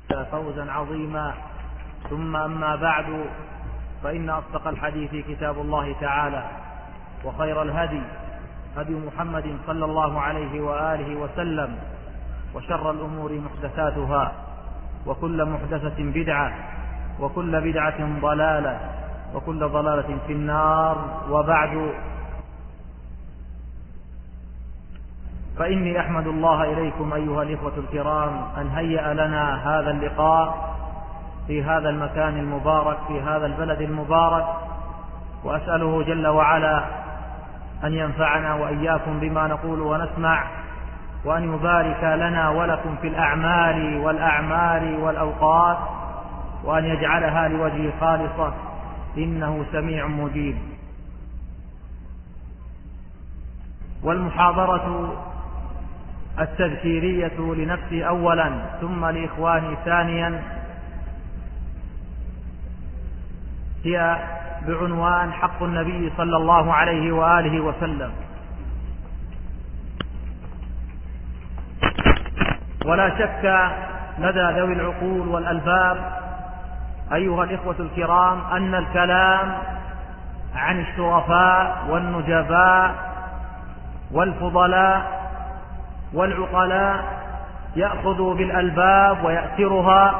فوزا عظيما. ثم أما بعد، فإن أصدق الحديث كتاب الله تعالى، وخير الهدي هدي محمد صلى الله عليه وآله وسلم، وشر الأمور محدثاتها، وكل محدثة بدعة، وكل بدعة ضلالة، وكل ضلالة في النار. وبعد، فإني أحمد الله إليكم أيها الإخوة الكرام أن هيأ لنا هذا اللقاء في هذا المكان المبارك، في هذا البلد المبارك، وأسأله جل وعلا أن ينفعنا وإياكم بما نقول ونسمع، وأن يبارك لنا ولكم في الأعمال والأعمال والأوقات، وأن يجعلها لوجهه خالصة، إنه سميع مجيب. والمحاضرة التذكيرية لنفسي أولا، ثم لإخواني ثانيا، هي بعنوان حق النبي صلى الله عليه وآله وسلم. ولا شك لدى ذوي العقول والألباب أيها الإخوة الكرام أن الكلام عن الشرفاء والنجباء والفضلاء والعقلاء يأخذ بالألباب ويأثرها،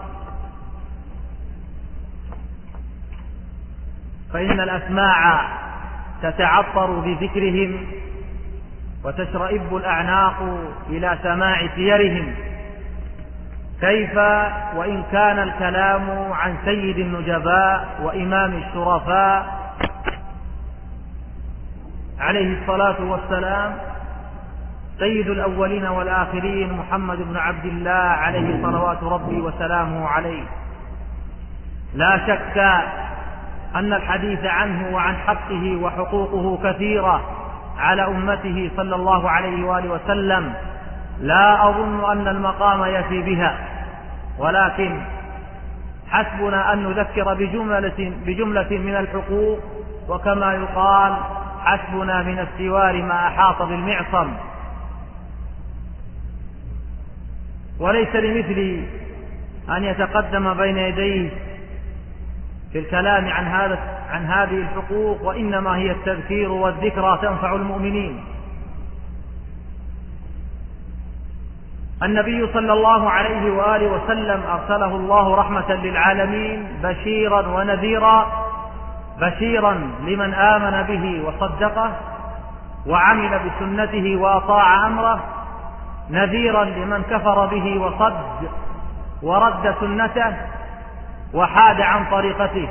فإن الأسماع تتعطر بذكرهم، وتشرئب الأعناق إلى سماع سيرهم، كيف وإن كان الكلام عن سيد النجباء وإمام الشرفاء عليه الصلاة والسلام، سيد الأولين والآخرين محمد بن عبد الله عليه صلوات ربي وسلامه عليه. لا شك أن الحديث عنه وعن حقه وحقوقه كثيرة على أمته صلى الله عليه وآله وسلم، لا أظن أن المقام يفي بها، ولكن حسبنا أن نذكر بجملة من الحقوق، وكما يقال حسبنا من السوار ما أحاط بالمعصم. وليس لمثلي أن يتقدم بين يديه في الكلام عن هذه الحقوق، وإنما هي التذكير والذكرى تنفع المؤمنين. النبي صلى الله عليه وآله وسلم أرسله الله رحمة للعالمين بشيرا ونذيرا، بشيرا لمن آمن به وصدقه وعمل بسنته وأطاع أمره، نذيرا لمن كفر به وصد ورد سنته وحاد عن طريقته.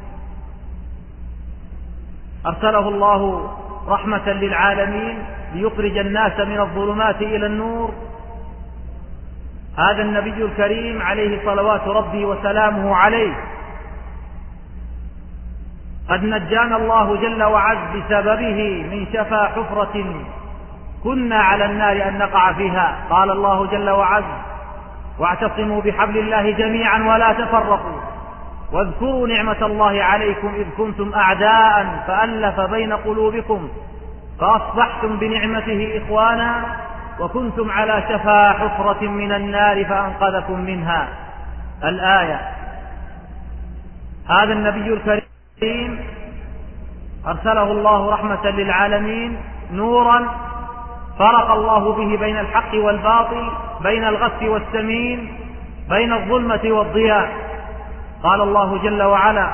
أرسله الله رحمة للعالمين ليخرج الناس من الظلمات إلى النور. هذا النبي الكريم عليه صلوات ربي وسلامه عليه قد نجانا الله جل وعز بسببه من شفا حفرة كنا على النار أن نقع فيها. قال الله جل وعز: واعتصموا بحبل الله جميعا ولا تفرقوا، واذكروا نعمة الله عليكم إذ كنتم أعداء فألف بين قلوبكم فأصبحتم بنعمته إخوانا وكنتم على شفا حفرة من النار فأنقذكم منها. الآية. هذا النبي الكريم أرسله الله رحمة للعالمين، نورا فرق الله به بين الحق والباطل، بين الغث والسمين، بين الظلمة والضياء. قال الله جل وعلا: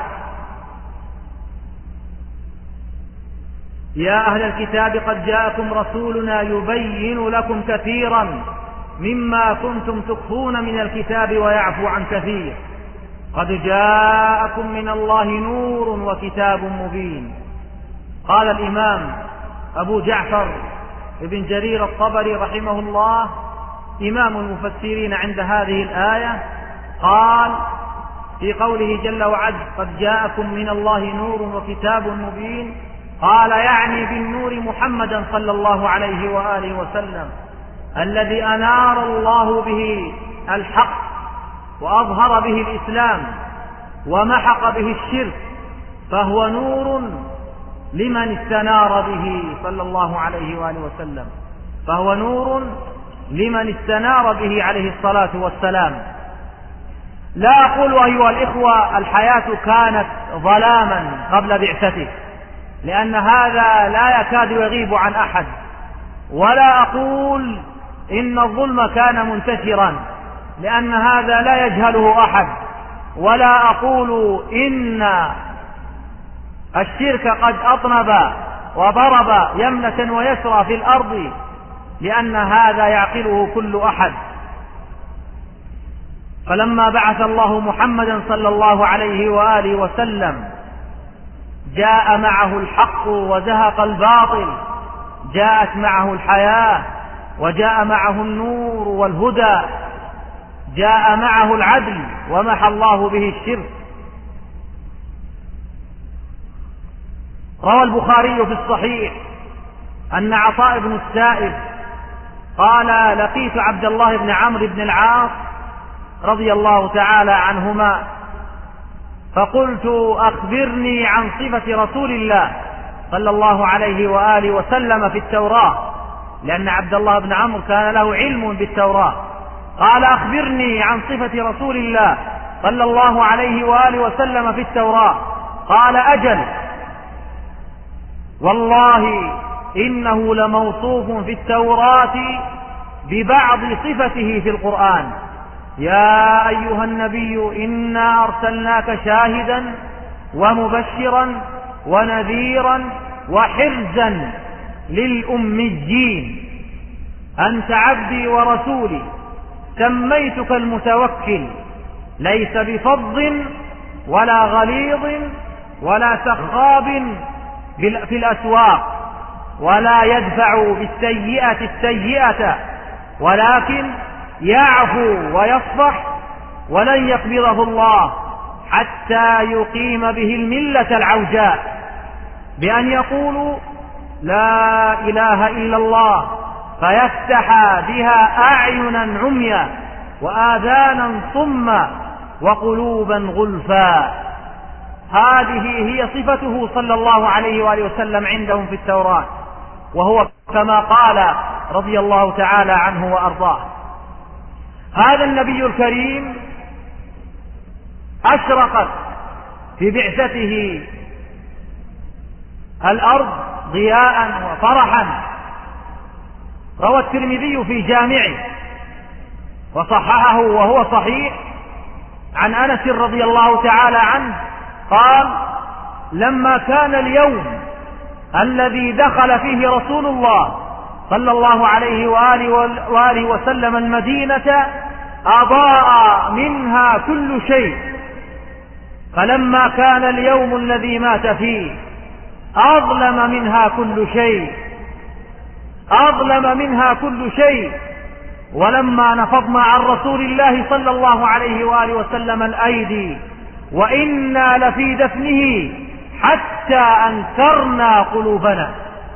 يا أهل الكتاب قد جاءكم رسولنا يبين لكم كثيرا مما كنتم تخفون من الكتاب ويعفو عن كثير، قد جاءكم من الله نور وكتاب مبين. قال الإمام أبو جعفر ابن جرير الطبري رحمه الله، إمام المفسرين عند هذه الآية، قال في قوله جل وعز: قد جاءكم من الله نور وكتاب مبين، قال يعني بالنور محمدا صلى الله عليه وآله وسلم، الذي أنار الله به الحق وأظهر به الإسلام ومحق به الشرك، فهو نور لمن استنار به صلى الله عليه وآله وسلم، فهو نور لمن استنار به عليه الصلاة والسلام. لا أقول أيها الإخوة الحياة كانت ظلاما قبل بعثته، لأن هذا لا يكاد يغيب عن أحد، ولا أقول إن الظلم كان منتشرا، لأن هذا لا يجهله أحد، ولا أقول إن الشرك قد أطنب وضرب يمنة ويسرى في الأرض، لأن هذا يعقله كل أحد. فلما بعث الله محمدا صلى الله عليه وآله وسلم جاء معه الحق وزهق الباطل، جاءت معه الحياة، وجاء معه النور والهدى، جاء معه العدل، ومحى الله به الشرك. روى البخاري في الصحيح أن عطاء بن السائب قال: لقيت عبد الله بن عمرو بن العاص رضي الله تعالى عنهما، فقلت: أخبرني عن صفة رسول الله صلى الله عليه وآله وسلم في التوراة، لأن عبد الله بن عمرو كان له علم بالتوراة. قال: أخبرني عن صفة رسول الله صلى الله عليه وآله وسلم في التوراة. قال: أجل، والله إنه لموصوف في التوراة ببعض صفته في القرآن: يا أيها النبي إنا أرسلناك شاهدا ومبشرا ونذيرا وحرزا للأميين، أنت عبدي ورسولي، سميتك المتوكل، ليس بفظ ولا غليظ ولا سخاب في الأسواق، ولا يدفع بالسيئة السيئة، ولكن يعفو ويصفح، ولن يقبضه الله حتى يقيم به الملة العوجاء، بأن يقولوا لا إله إلا الله، فيفتح بها أعينا عميا وآذانا صما وقلوبا غلفا. هذه هي صفته صلى الله عليه وآله وسلم عندهم في التوراة، وهو كما قال رضي الله تعالى عنه وأرضاه. هذا النبي الكريم أشرقت في بعثته الأرض ضياء وفرحا. روى الترمذي في جامعه وصححه وهو صحيح عن أنس رضي الله تعالى عنه قال: لما كان اليوم الذي دخل فيه رسول الله صلى الله عليه وآله وسلم المدينة أضاء منها كل شيء، فلما كان اليوم الذي مات فيه أظلم منها كل شيء، أظلم منها كل شيء. ولما نفضنا عن رسول الله صلى الله عليه وآله وسلم الأيدي وإنا لفي دفنه حتى أنكرنا قلوبنا،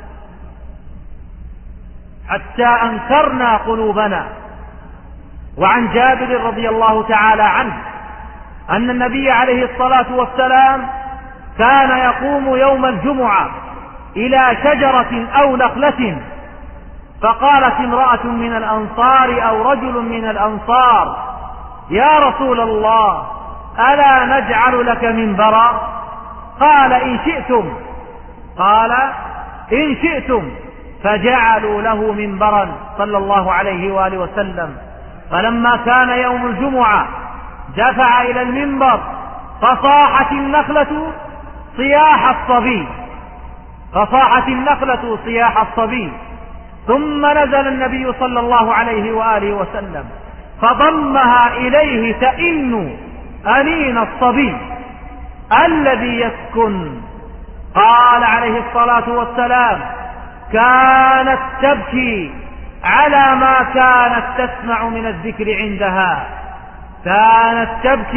حتى أنكرنا قلوبنا. وعن جابر رضي الله تعالى عنه أن النبي عليه الصلاة والسلام كان يقوم يوم الجمعة إلى شجرة أو نخلة، فقالت امرأة من الأنصار أو رجل من الأنصار: يا رسول الله، ألا نجعل لك منبرا؟ قال: إن شئتم. قال: إن شئتم. فجعلوا له منبرا صلى الله عليه وآله وسلم. فلما كان يوم الجمعة دفع إلى المنبر، فصاحت النخلة صياح الصبي، فصاحت النخلة صياح الصبي. ثم نزل النبي صلى الله عليه وآله وسلم فضمها إليه تئن أنين الصبي الذي يسكن. قال عليه الصلاة والسلام: كانت تبكي على ما كانت تسمع من الذكر عندها، كانت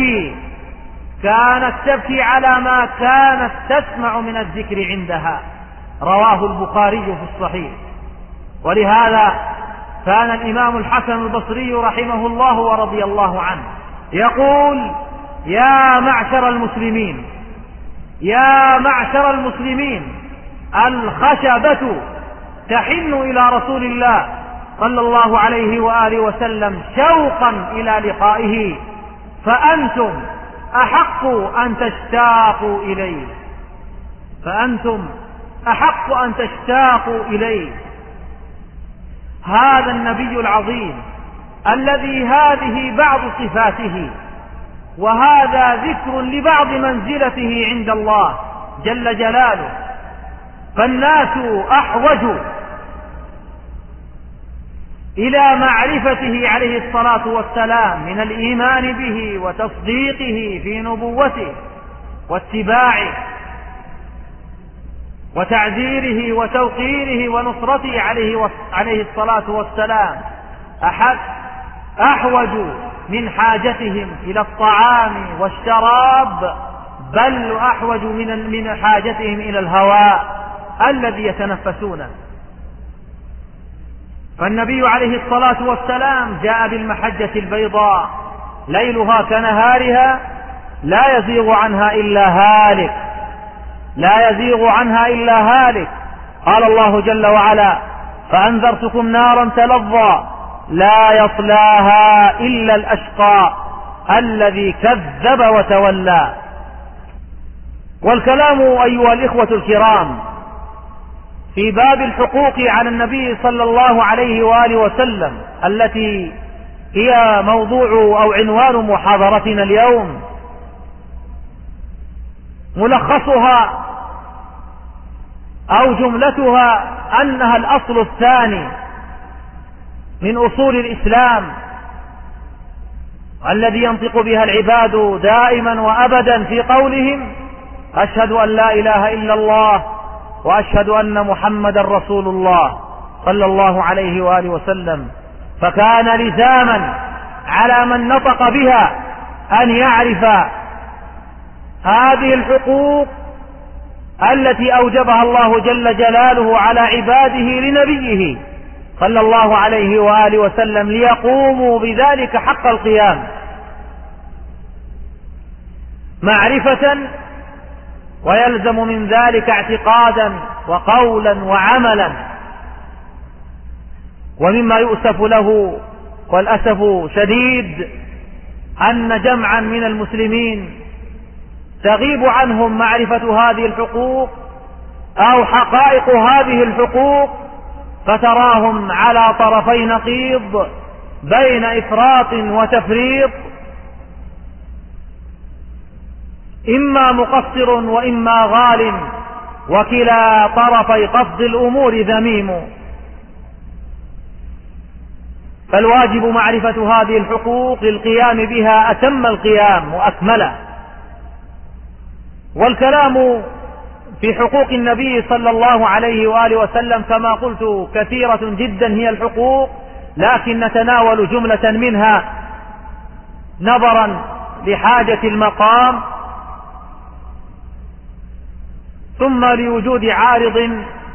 تبكي على ما كانت تسمع من الذكر عندها. رواه البخاري في الصحيح. ولهذا كان الإمام الحسن البصري رحمه الله ورضي الله عنه يقول: يا معشر المسلمين، يا معشر المسلمين، الخشبة تحن إلى رسول الله صلى الله عليه وآله وسلم شوقا إلى لقائه، فأنتم أحق أن تشتاقوا إليه، فأنتم أحق أن تشتاقوا إليه. هذا النبي العظيم الذي هذه بعض صفاته، وهذا ذكر لبعض منزلته عند الله جل جلاله، فالناس أحوج إلى معرفته عليه الصلاة والسلام من الإيمان به وتصديقه في نبوته واتباعه وتعزيره وتوقيره ونصرته عليه الصلاة والسلام، أحوج من حاجتهم إلى الطعام والشراب، بل أحوج من حاجتهم إلى الهواء الذي يتنفسونه. فالنبي عليه الصلاة والسلام جاء بالمحجة البيضاء ليلها كنهارها لا يزيغ عنها إلا هالك، لا يزيغ عنها إلا هالك. قال الله جل وعلا: فأنذرتكم نارا تلظى لا يصلاها إلا الأشقى الذي كذب وتولى. والكلام أيها الإخوة الكرام في باب الحقوق على النبي صلى الله عليه وآله وسلم، التي هي موضوع أو عنوان محاضرتنا اليوم، ملخصها أو جملتها أنها الأصل الثاني من أصول الإسلام الذي ينطق بها العباد دائما وأبدا في قولهم: أشهد أن لا إله إلا الله وأشهد أن محمدا رسول الله صلى الله عليه وآله وسلم. فكان لزاما على من نطق بها أن يعرف هذه الحقوق التي أوجبها الله جل جلاله على عباده لنبيه صلى الله عليه وآله وسلم، ليقوموا بذلك حق القيام معرفة، ويلزم من ذلك اعتقادا وقولا وعملا. ومما يؤسف له والأسف شديد أن جمعا من المسلمين تغيب عنهم معرفة هذه الحقوق أو حقائق هذه الحقوق، فتراهم على طرفي نقيض بين إفراط وتفريط، إما مقصر وإما غال، وكلا طرفي قصد الأمور ذميم. فالواجب معرفة هذه الحقوق للقيام بها أتم القيام وأكمله. والكلام في حقوق النبي صلى الله عليه وآله وسلم كما قلت كثيرة جدا هي الحقوق، لكن نتناول جملة منها نظرا لحاجة المقام، ثم لوجود عارض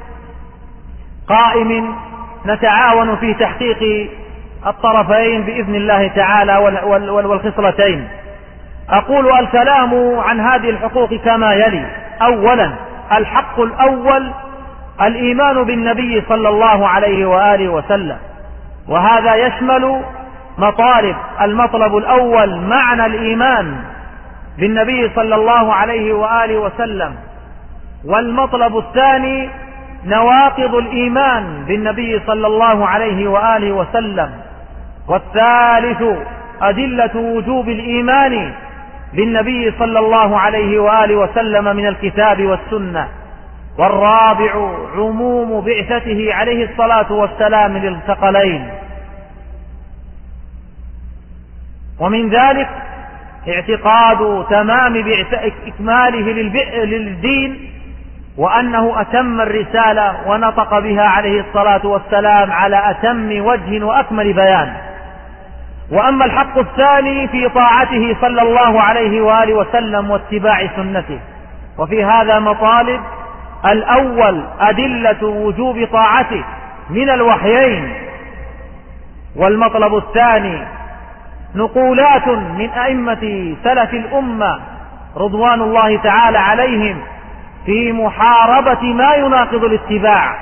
قائم نتعاون في تحقيق الطرفين بإذن الله تعالى والخصلتين. أقول: الكلام عن هذه الحقوق كما يلي: أولا، الحق الأول الإيمان بالنبي صلى الله عليه وآله وسلم، وهذا يشمل مطالب. المطلب الأول معنى الإيمان بالنبي صلى الله عليه وآله وسلم، والمطلب الثاني نواقض الإيمان بالنبي صلى الله عليه وآله وسلم، والثالث أدلة وجوب الإيمان بالنبي صلى الله عليه وآله وسلم من الكتاب والسنة، والرابع عموم بعثته عليه الصلاة والسلام للثقلين. ومن ذلك اعتقاد تمام إكماله للدين، وأنه أتم الرسالة ونطق بها عليه الصلاة والسلام على أتم وجه وأكمل بيان. وأما الحق الثاني في طاعته صلى الله عليه وآله وسلم واتباع سنته، وفي هذا مطالب: الأول أدلة وجوب طاعته من الوحيين، والمطلب الثاني نقولات من أئمة سلف الأمة رضوان الله تعالى عليهم في محاربة ما يناقض الاتباع،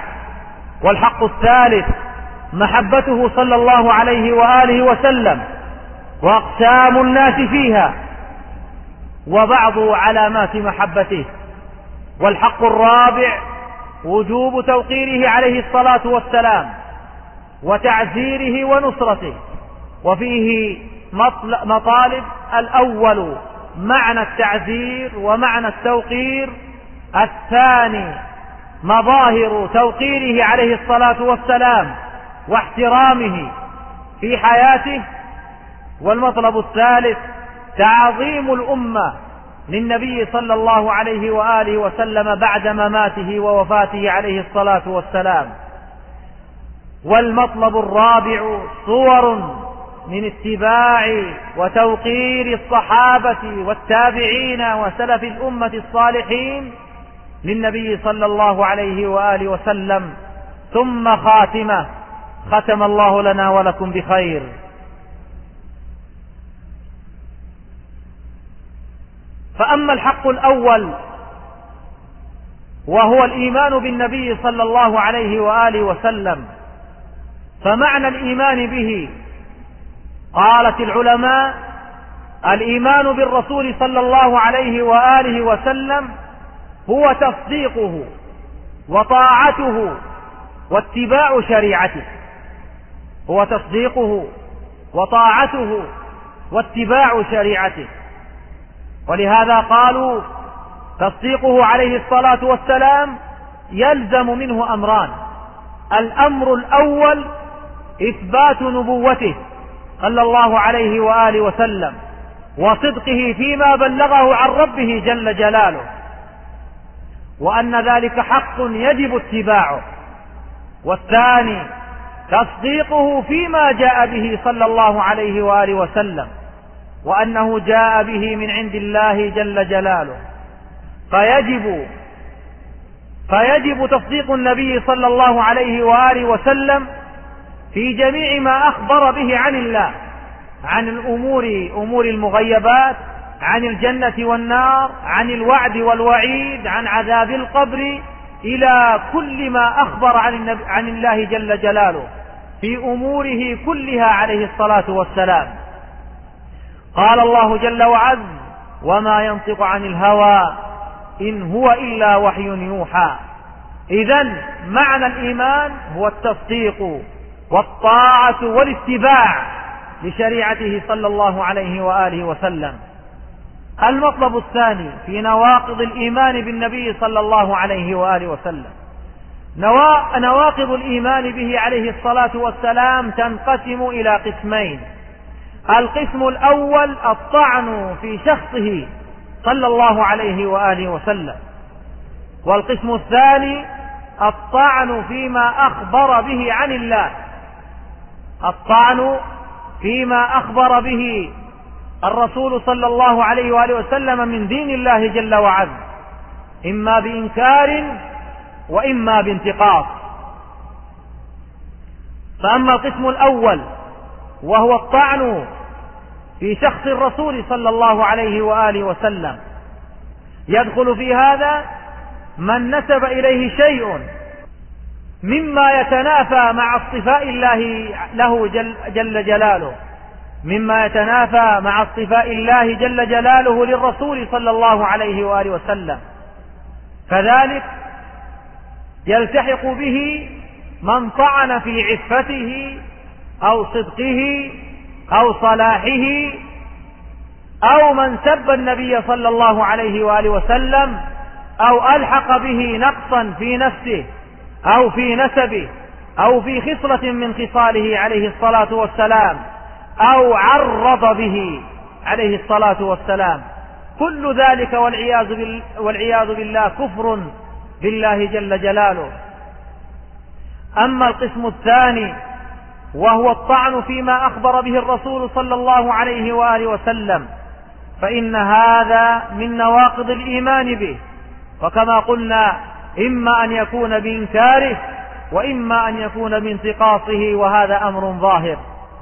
والحق الثالث محبته صلى الله عليه وآله وسلم وأقسام الناس فيها وبعض علامات محبته. والحق الرابع وجوب توقيره عليه الصلاة والسلام وتعزيره ونصرته. وفيه مطالب: الأول معنى التعزير ومعنى التوقير، الثاني مظاهر توقيره عليه الصلاة والسلام واحترامه في حياته، والمطلب الثالث تعظيم الأمة للنبي صلى الله عليه وآله وسلم بعد مماته ووفاته عليه الصلاة والسلام. والمطلب الرابع صور من اتباع وتوقير الصحابة والتابعين وسلف الأمة الصالحين للنبي صلى الله عليه وآله وسلم. ثم خاتمة: ختم الله لنا ولكم بخير. فأما الحق الأول وهو الإيمان بالنبي صلى الله عليه وآله وسلم، فمعنى الإيمان به قالت العلماء: الإيمان بالرسول صلى الله عليه وآله وسلم هو تصديقه وطاعته واتباع شريعته. هو تصديقه وطاعته واتباع شريعته. ولهذا قالوا تصديقه عليه الصلاة والسلام يلزم منه أمران: الأمر الأول إثبات نبوته صلى الله عليه وآله وسلم وصدقه فيما بلغه عن ربه جل جلاله، وأن ذلك حق يجب اتباعه. والثاني تصديقه فيما جاء به صلى الله عليه وآله وسلم، وأنه جاء به من عند الله جل جلاله. فيجب تصديق النبي صلى الله عليه وآله وسلم في جميع ما أخبر به عن الله، عن أمور المغيبات، عن الجنة والنار، عن الوعد والوعيد، عن عذاب القبر، إلى كل ما أخبر عن الله جل جلاله في أموره كلها عليه الصلاة والسلام. قال الله جل وعز: وما ينطق عن الهوى إن هو إلا وحي يوحى. إذن معنى الإيمان هو التصديق والطاعة والاتباع لشريعته صلى الله عليه وآله وسلم. المطلب الثاني في نواقض الإيمان بالنبي صلى الله عليه وآله وسلم: نواقض الإيمان به عليه الصلاة والسلام تنقسم إلى قسمين. القسم الأول الطعن في شخصه صلى الله عليه وآله وسلم، والقسم الثاني الطعن فيما أخبر به عن الله، الطعن فيما أخبر به الرسول صلى الله عليه وآله وسلم من دين الله جل وعلا، إما بإنكار وإما بانتقاص. فأما القسم الأول وهو الطعن في شخص الرسول صلى الله عليه وآله وسلم، يدخل في هذا من نسب إليه شيء مما يتنافى مع اصطفاء الله له جل جلاله، مما يتنافى مع اصطفاء الله جل جلاله للرسول صلى الله عليه وآله وسلم، فذلك يلتحق به من طعن في عفته أو صدقه أو صلاحه، أو من سب النبي صلى الله عليه وآله وسلم، أو ألحق به نقصا في نفسه أو في نسبه أو في خصلة من خصاله عليه الصلاة والسلام، أو عرض به عليه الصلاة والسلام. كل ذلك والعياذ بالله كفر بالله جل جلاله. أما القسم الثاني وهو الطعن فيما أخبر به الرسول صلى الله عليه وآله وسلم، فإن هذا من نواقض الإيمان به، وكما قلنا إما أن يكون بإنكاره وإما أن يكون بانتقاصه، وهذا أمر ظاهر.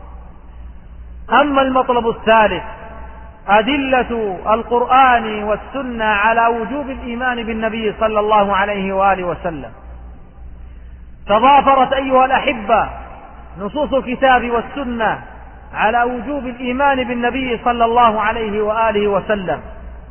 أما المطلب الثالث أدلة القرآن والسنة على وجوب الإيمان بالنبي صلى الله عليه وآله وسلم. تضافرت أيها الأحبة نصوص الكتاب والسنة على وجوب الإيمان بالنبي صلى الله عليه وآله وسلم.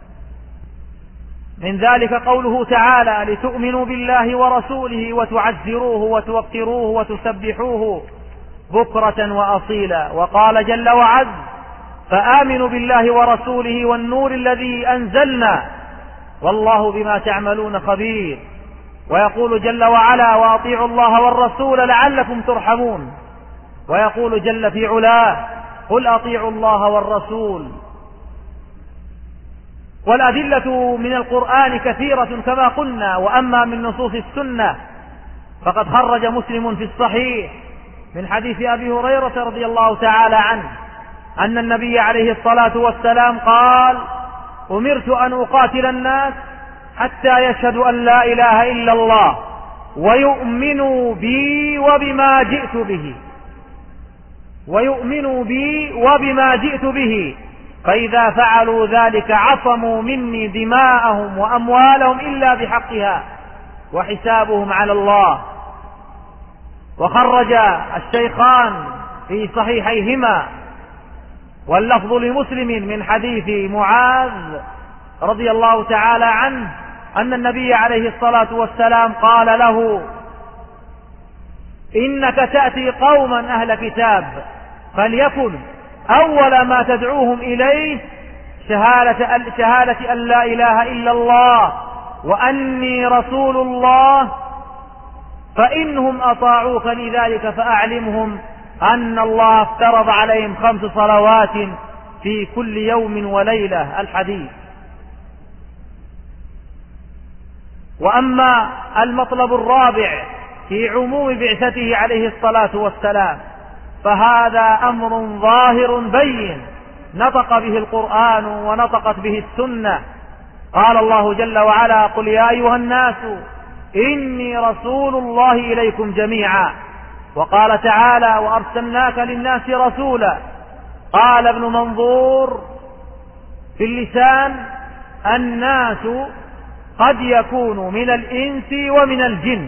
من ذلك قوله تعالى: لتؤمنوا بالله ورسوله وتعزروه وتوقروه وتسبحوه بكرة وأصيلا. وقال جل وعز: فآمنوا بالله ورسوله والنور الذي أنزلنا والله بما تعملون خبير. ويقول جل وعلا: وأطيعوا الله والرسول لعلكم ترحمون. ويقول جل في علاه: قل أطيعوا الله والرسول. والأدلة من القرآن كثيرة كما قلنا. وأما من نصوص السنة فقد خرج مسلم في الصحيح من حديث أبي هريرة رضي الله تعالى عنه أن النبي عليه الصلاة والسلام قال: أمرت أن أقاتل الناس حتى يشهدوا أن لا إله إلا الله ويؤمنوا بي وبما جئت به فإذا فعلوا ذلك عصموا مني دماءهم وأموالهم إلا بحقها وحسابهم على الله. وخرج الشيخان في صحيحيهما واللفظ لمسلم من حديث معاذ رضي الله تعالى عنه أن النبي عليه الصلاة والسلام قال له: إنك تأتي قوما أهل كتاب فليكن أول ما تدعوهم إليه شهادة أن لا إله إلا الله وأني رسول الله، فإنهم أطاعوك لذلك فأعلمهم أن الله افترض عليهم 5 صلوات في كل يوم وليلة. الحديث. وأما المطلب الرابع في عموم بعثته عليه الصلاة والسلام فهذا أمر ظاهر بين نطق به القرآن ونطقت به السنة. قال الله جل وعلا: قل يا أيها الناس إني رسول الله إليكم جميعا. وقال تعالى: وأرسلناك للناس رسولا. قال ابن منظور في اللسان: الناس قد يكون من الإنس ومن الجن.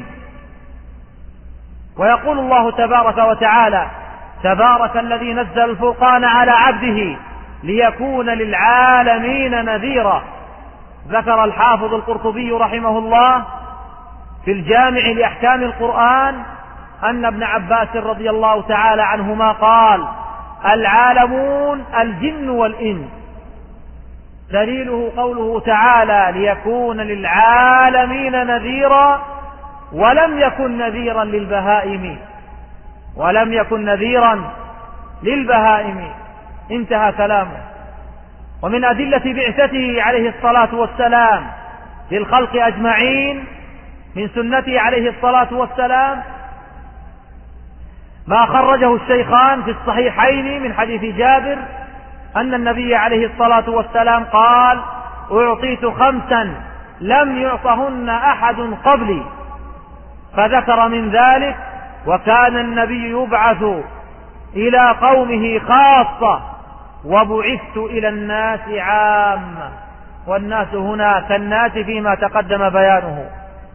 ويقول الله تبارك وتعالى: تبارك الذي نزل الفرقان على عبده ليكون للعالمين نذيرا. ذكر الحافظ القرطبي رحمه الله في الجامع لأحكام القرآن أن ابن عباس رضي الله تعالى عنهما قال: العالمون الجن والإنس. دليله قوله تعالى: ليكون للعالمين نذيرا، ولم يكن نذيرا للبهائم. انتهى كلامه. ومن أدلة بعثته عليه الصلاة والسلام للخلق أجمعين من سنته عليه الصلاة والسلام ما خرجه الشيخان في الصحيحين من حديث جابر أن النبي عليه الصلاة والسلام قال: أعطيت 5 لم يعطهن أحد قبلي. فذكر من ذلك: وكان النبي يبعث إلى قومه خاصة وبعثت إلى الناس عامة. والناس هنا كالناس فيما تقدم بيانه.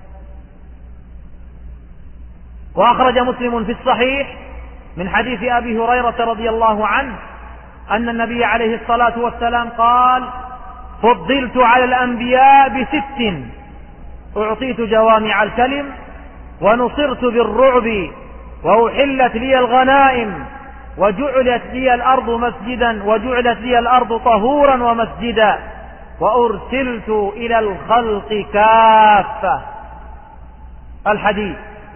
وأخرج مسلم في الصحيح من حديث أبي هريرة رضي الله عنه أن النبي عليه الصلاة والسلام قال: فضلت على الأنبياء ب6: أعطيت جوامع الكلم ونصرت بالرعب وأحلت لي الغنائم وجعلت لي الأرض طهورا ومسجدا وأرسلت إلى الخلق كافة. الحديث.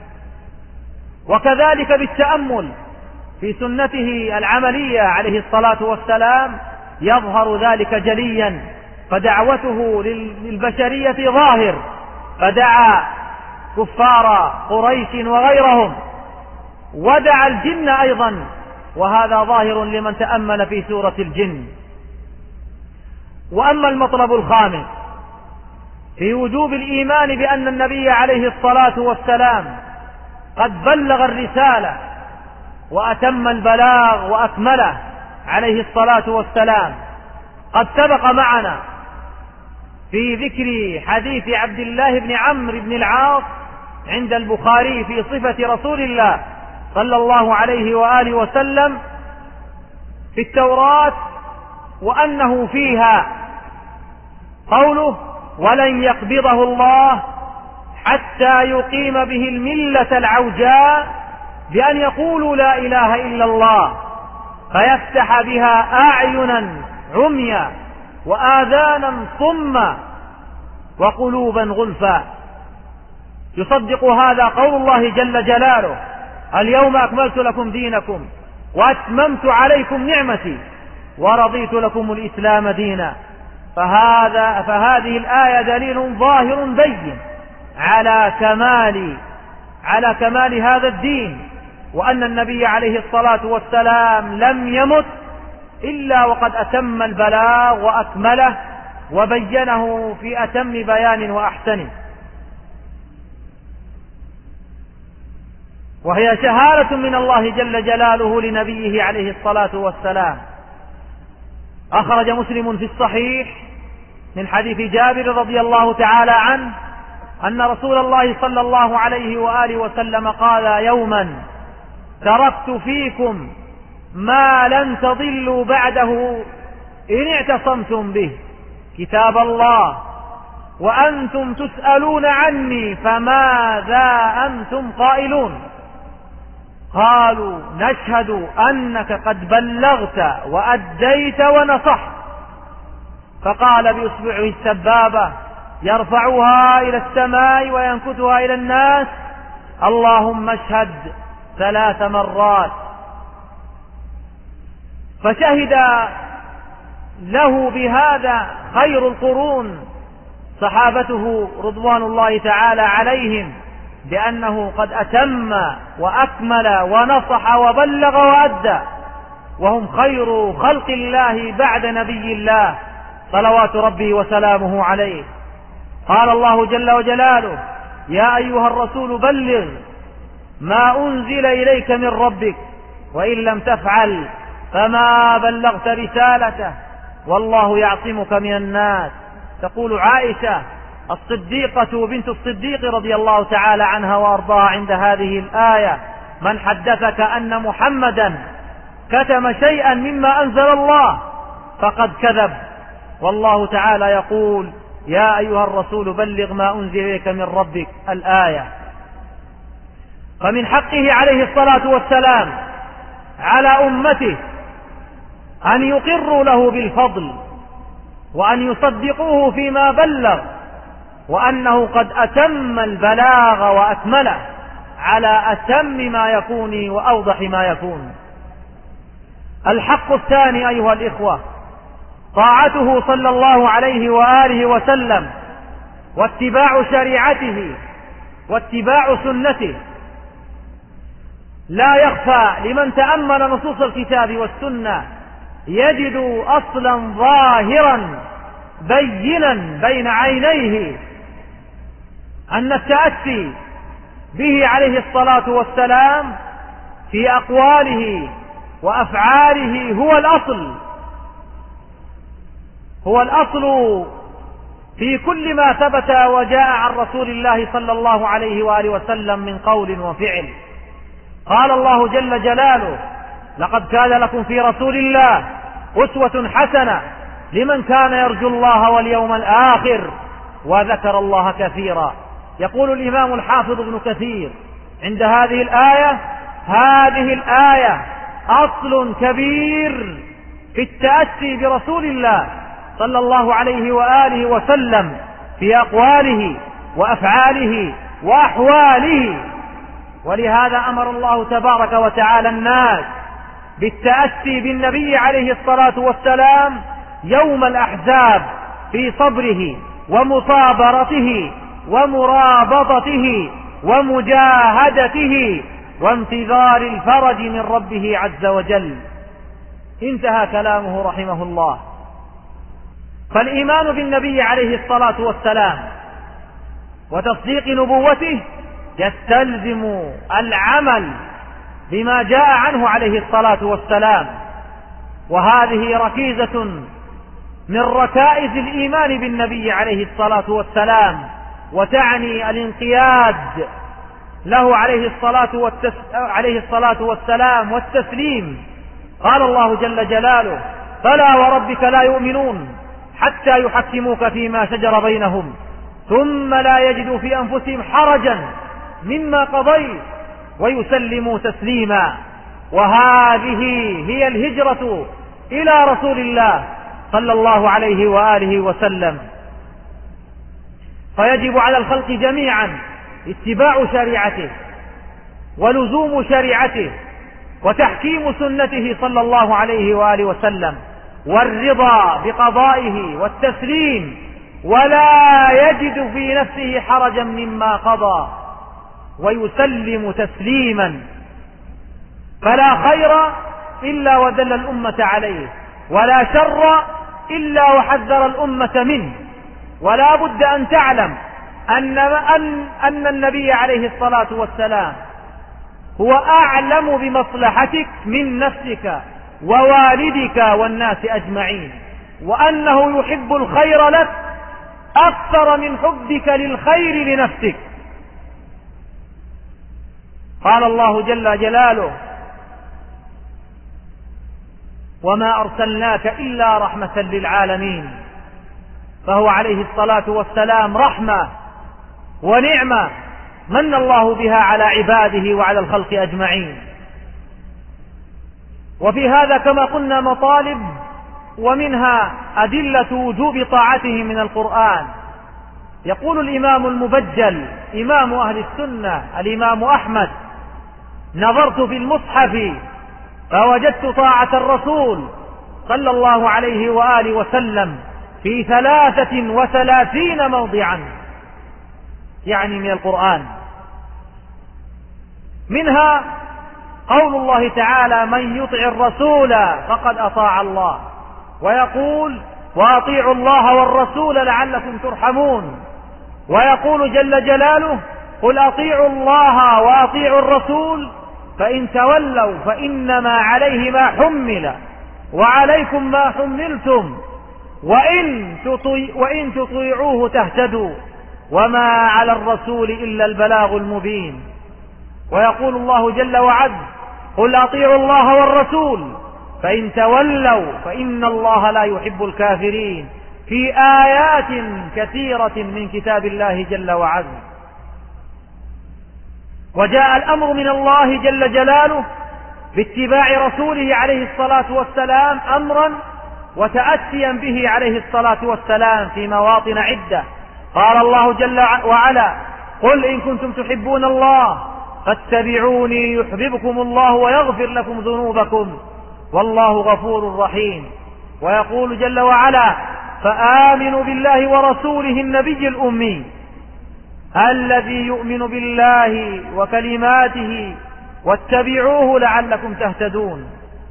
وكذلك بالتأمل في سنته العملية عليه الصلاة والسلام يظهر ذلك جليا. فدعوته للبشرية ظاهر، فدعا كفار قريش وغيرهم، ودعا الجن أيضا، وهذا ظاهر لمن تأمل في سورة الجن. وأما المطلب الخامس في وجوب الإيمان بأن النبي عليه الصلاة والسلام قد بلغ الرسالة وأتم البلاغ وأكمله عليه الصلاة والسلام، قد سبق معنا في ذكر حديث عبد الله بن عمرو بن العاص عند البخاري في صفة رسول الله صلى الله عليه وآله وسلم في التوراة وأنه فيها قوله ولن يقبضه الله حتى يقيم به الملة العوجاء بأن يقولوا لا إله إلا الله فيفتح بها أعينا عميا وآذانا صما وقلوبا غلفا. يصدق هذا قول الله جل جلاله اليوم أكملت لكم دينكم وأتممت عليكم نعمتي ورضيت لكم الإسلام دينا. فهذه الآية دليل ظاهر بين على كمال هذا الدين، وأن النبي عليه الصلاة والسلام لم يمت إلا وقد أتم البلاغ وأكمله وبينه في أتم بيان وأحسنه. وهي شهادة من الله جل جلاله لنبيه عليه الصلاة والسلام. أخرج مسلم في الصحيح من حديث جابر رضي الله تعالى عنه أن رسول الله صلى الله عليه وآله وسلم قال يوما تركت فيكم ما لن تضلوا بعده إن اعتصمتم به كتاب الله وأنتم تسألون عني فماذا أنتم قائلون؟ قالوا نشهد أنك قد بلغت وأديت ونصحت. فقال بإصبعه السبابة يرفعها إلى السماء وينكتها إلى الناس اللهم اشهد 3 مرات. فشهد له بهذا خير القرون صحابته رضوان الله تعالى عليهم بأنه قد أتم وأكمل ونصح وبلغ وأدى، وهم خير خلق الله بعد نبي الله صلوات ربي وسلامه عليه. قال الله جل وجلاله يا أيها الرسول بلغ ما أنزل إليك من ربك وإن لم تفعل فما بلغت رسالته والله يعصمك من الناس. تقول عائشة الصديقة بنت الصديق رضي الله تعالى عنها وأرضاها عند هذه الآية من حدثك أن محمدا كتم شيئا مما أنزل الله فقد كذب. والله تعالى يقول يا أيها الرسول بلغ ما أنزل إليك من ربك الآية. فمن حقه عليه الصلاة والسلام على أمته أن يقروا له بالفضل وأن يصدقوه فيما بلغ وأنه قد أتم البلاغ وأكمله على أتم ما يكون وأوضح ما يكون. الحق الثاني أيها الإخوة طاعته صلى الله عليه وآله وسلم واتباع شريعته واتباع سنته. لا يخفى لمن تأمل نصوص الكتاب والسنة يجد أصلا ظاهرا بينا بين عينيه أن التأسي به عليه الصلاة والسلام في أقواله وأفعاله هو الأصل في كل ما ثبت وجاء عن رسول الله صلى الله عليه وآله وسلم من قول وفعل. قال الله جل جلاله لقد كان لكم في رسول الله أسوة حسنة لمن كان يرجو الله واليوم الآخر وذكر الله كثيرا. يقول الإمام الحافظ ابن كثير عند هذه الآية أصل كبير في التأسي برسول الله صلى الله عليه وآله وسلم في أقواله وأفعاله وأحواله. ولهذا أمر الله تبارك وتعالى الناس بالتأسي بالنبي عليه الصلاة والسلام يوم الأحزاب في صبره ومصابرته ومرابطته ومجاهدته وانتظار الفرج من ربه عز وجل. انتهى كلامه رحمه الله. فالإيمان بالنبي عليه الصلاة والسلام وتصديق نبوته يستلزم العمل بما جاء عنه عليه الصلاة والسلام، وهذه ركيزة من ركائز الإيمان بالنبي عليه الصلاة والسلام، وتعني الانقياد له عليه الصلاة والسلام والتسليم قال الله جل جلاله: فلا وربك لا يؤمنون حتى يحكموك فيما شجر بينهم ثم لا يجدوا في أنفسهم حرجا مما قضيت ويسلموا تسليما. وهذه هي الهجرة إلى رسول الله صلى الله عليه وآله وسلم. فيجب على الخلق جميعا اتباع شريعته ولزوم شريعته وتحكيم سنته صلى الله عليه وآله وسلم، والرضا بقضائه والتسليم، ولا يجد في نفسه حرجا مما قضى ويسلم تسليما. فلا خير إلا ودل الأمة عليه، ولا شر إلا وحذر الأمة منه. ولا بد أن تعلم أن النبي عليه الصلاة والسلام هو أعلم بمصلحتك من نفسك ووالدك والناس أجمعين، وأنه يحب الخير لك أكثر من حبك للخير لنفسك. قال الله جل جلاله: وما أرسلناك إلا رحمة للعالمين. فهو عليه الصلاة والسلام رحمة ونعمة من الله بها على عباده وعلى الخلق أجمعين. وفي هذا كما قلنا مطالب، ومنها أدلة وجوب طاعته من القرآن. يقول الإمام المبجل إمام أهل السنة الإمام أحمد: نظرت في المصحف فوجدت طاعة الرسول صلى الله عليه وآله وسلم في 33 موضعا، يعني من القرآن. منها قول الله تعالى: من يطع الرسول فقد أطاع الله، ويقول: وأطيعوا الله والرسول لعلكم ترحمون. ويقول جل جلاله: قل أطيعوا الله وأطيعوا الرسول فإن تولوا فإنما عليه ما حمل وعليكم ما حملتم وإن تطيعوه تهتدوا وما على الرسول إلا البلاغ المبين. ويقول الله جل وعز: قل أطيعوا الله والرسول فإن تولوا فإن الله لا يحب الكافرين، في آيات كثيرة من كتاب الله جل وعز. وجاء الأمر من الله جل جلاله باتباع رسوله عليه الصلاة والسلام أمرا وتأسيا به عليه الصلاة والسلام في مواطن عدة. قال الله جل وعلا: قل إن كنتم تحبون الله فاتبعوني يحببكم الله ويغفر لكم ذنوبكم والله غفور رحيم. ويقول جل وعلا: فآمنوا بالله ورسوله النبي الأمي الذي يؤمن بالله وكلماته واتبعوه لعلكم تهتدون.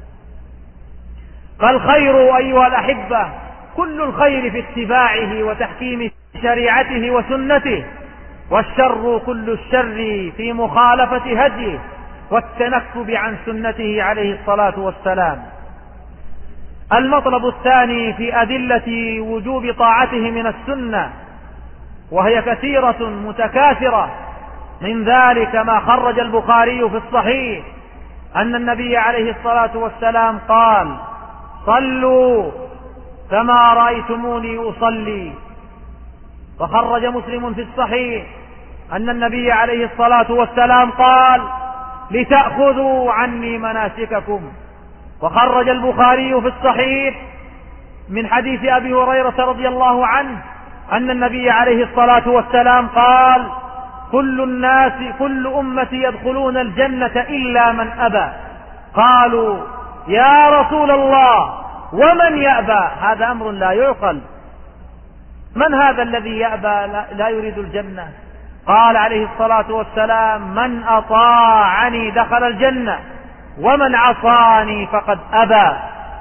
فالخير أيها الأحبة كل الخير في اتباعه وتحكيم شريعته وسنته، والشر كل الشر في مخالفة هديه والتنكب عن سنته عليه الصلاة والسلام. المطلب الثاني في أدلة وجوب طاعته من السنة، وهي كثيرة متكاثرة، من ذلك ما خرج البخاري في الصحيح أن النبي عليه الصلاة والسلام قال: صلوا كما رأيتموني أصلي. وخرج مسلم في الصحيح أن النبي عليه الصلاة والسلام قال: لتأخذوا عني مناسككم. وخرج البخاري في الصحيح من حديث أبي هريرة رضي الله عنه أن النبي عليه الصلاة والسلام قال: كل أمتي يدخلون الجنة إلا من أبى. قالوا: يا رسول الله ومن يأبى؟ هذا أمر لا يعقل. من هذا الذي يأبى لا يريد الجنة؟ قال عليه الصلاة والسلام: من أطاعني دخل الجنة ومن عصاني فقد أبى.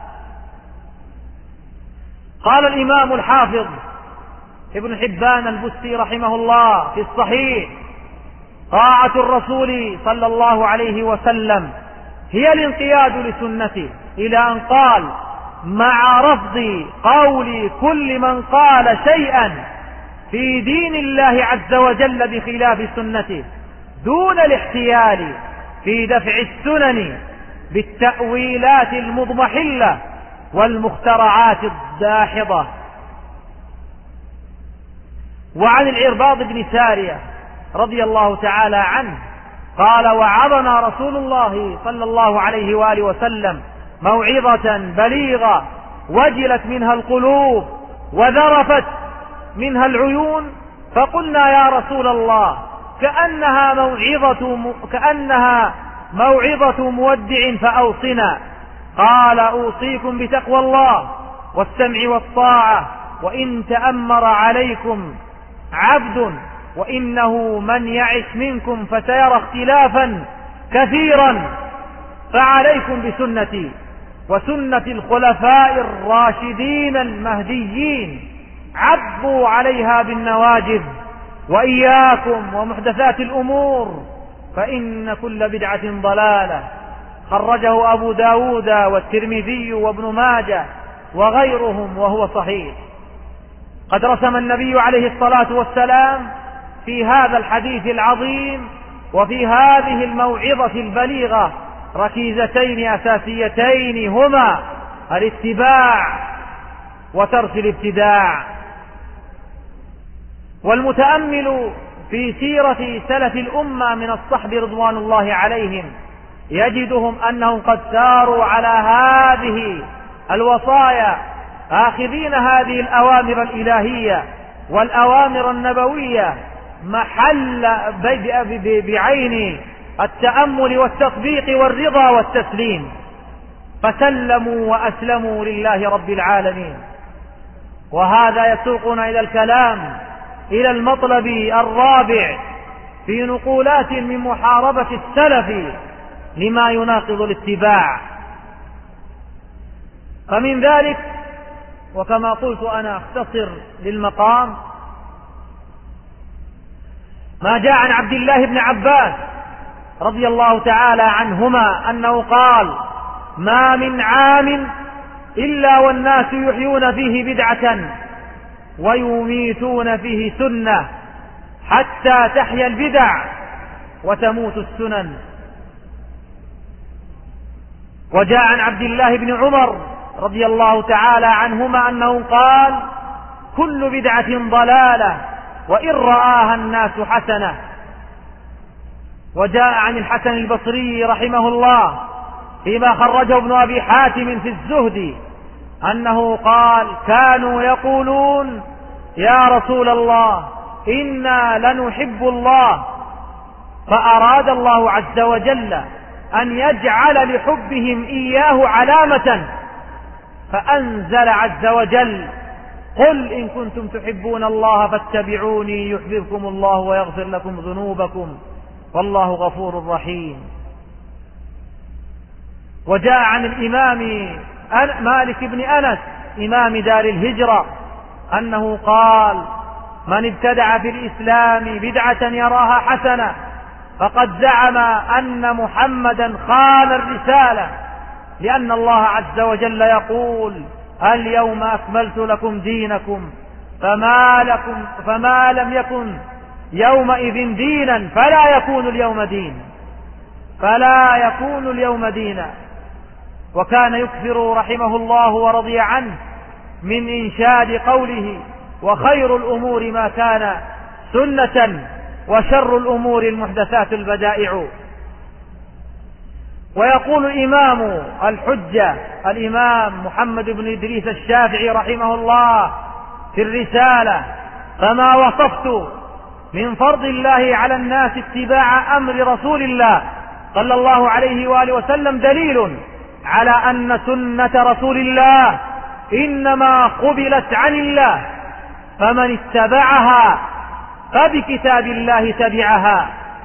قال الإمام الحافظ ابن حبان البستي رحمه الله في الصحيح: طاعة الرسول صلى الله عليه وسلم هي الانقياد لسنته، إلى أن قال: مع رفض قول كل من قال شيئا في دين الله عز وجل بخلاف سنته دون الاحتيال في دفع السنن بالتأويلات المضمحلة والمخترعات الداحضة. وعن العرباض بن سارية رضي الله تعالى عنه قال: وعظنا رسول الله صلى الله عليه وآله وسلم موعظة بليغة وجلت منها القلوب وذرفت منها العيون، فقلنا يا رسول الله كأنها موعظة مودع فأوصنا. قال: أوصيكم بتقوى الله والسمع والطاعة، وإن تأمر عليكم عبد، وإنه من يعش منكم فسيرى اختلافا كثيرا، فعليكم بسنتي وسنة الخلفاء الراشدين المهديين، عضوا عليها بالنواجذ، وإياكم ومحدثات الأمور، فإن كل بدعة ضلالة. خرجه أبو داود والترمذي وابن ماجه وغيرهم وهو صحيح. قد رسم النبي عليه الصلاة والسلام في هذا الحديث العظيم وفي هذه الموعظة البليغة ركيزتين أساسيتين، هما الاتباع وترك الابتداع. والمتأمل في سيرة سلف الأمة من الصحب رضوان الله عليهم يجدهم أنهم قد ساروا على هذه الوصايا، آخذين هذه الأوامر الإلهية والأوامر النبوية محل بعين التأمل والتطبيق والرضا والتسليم، فسلموا وأسلموا لله رب العالمين. وهذا يسوقنا إلى الكلام إلى المطلب الرابع في نقولات من محاربة السلف لما يناقض الاتباع. فمن ذلك، وكما قلت أنا أختصر للمقام، ما جاء عن عبد الله بن عباس رضي الله تعالى عنهما أنه قال: ما من عام إلا والناس يحيون فيه بدعة ويميتون فيه سنة، حتى تحيا البدع وتموت السنن. وجاء عن عبد الله بن عمر رضي الله تعالى عنهما أنه قال: كل بدعة ضلالة وإن رآها الناس حسنة. وجاء عن الحسن البصري رحمه الله فيما خرجه ابن أبي حاتم في الزهد أنه قال: كانوا يقولون يا رسول الله إنا لنحب الله، فأراد الله عز وجل أن يجعل لحبهم إياه علامة، فأنزل عز وجل: قل إن كنتم تحبون الله فاتبعوني يحببكم الله ويغفر لكم ذنوبكم والله غفور رحيم. وجاء عن الإمام مالك بن أنس إمام دار الهجرة أنه قال: من ابتدع في الإسلام بدعة يراها حسنة فقد زعم أن محمدا خان الرسالة، لأن الله عز وجل يقول: اليوم أكملت لكم دينكم، فما لم يكن يومئذ دينا فلا يكون اليوم دينا. وكان يكثر رحمه الله ورضي عنه من إنشاد قوله: وخير الأمور ما كان سنة وشر الأمور المحدثات البدائع. ويقول الإمام الحجة الإمام محمد بن إدريس الشافعي رحمه الله في الرسالة: فما وصفت من فرض الله على الناس اتباع أمر رسول الله صلى الله عليه وآله وسلم دليل على أن سنة رسول الله إنما قبلت عن الله، فمن اتبعها فبكتاب الله تبعها،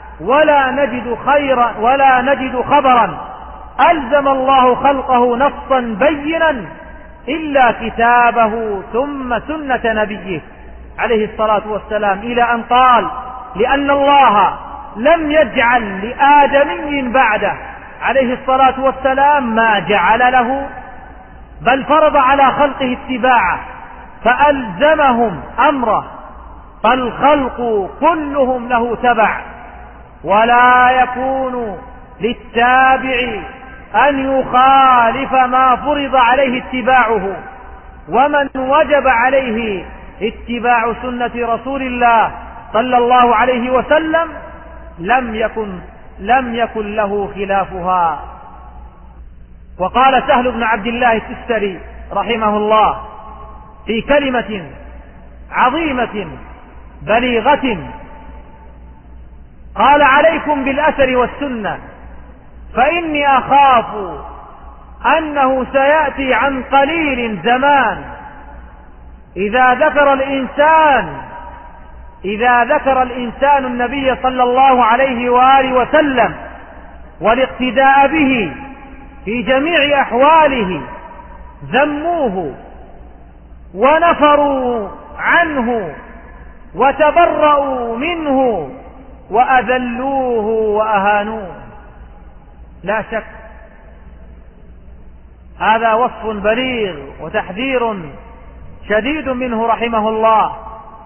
ولا نجد خبرا ألزم الله خلقه نصا بينا إلا كتابه ثم سنة نبيه عليه الصلاة والسلام، إلى أن قال: لأن الله لم يجعل لآدمي بعده عليه الصلاة والسلام ما جعل له، بل فرض على خلقه اتباعه فألزمهم أمره، فالخلق كلهم له تبع، ولا يكون للتابع أن يخالف ما فرض عليه اتباعه، ومن وجب عليه اتباع سنة رسول الله صلى الله عليه وسلم لم يكن له خلافها. وقال سهل بن عبد الله التستري رحمه الله في كلمة عظيمة بليغة، قال: عليكم بالأثر والسنة، فإني أخاف أنه سيأتي عن قليل زمان إذا ذكر الإنسان النبي صلى الله عليه وآله وسلم والاقتداء به في جميع أحواله ذموه ونفروا عنه وتبرؤوا منه وأذلوه وأهانوه. لا شك هذا وصف بليغ وتحذير شديد منه رحمه الله.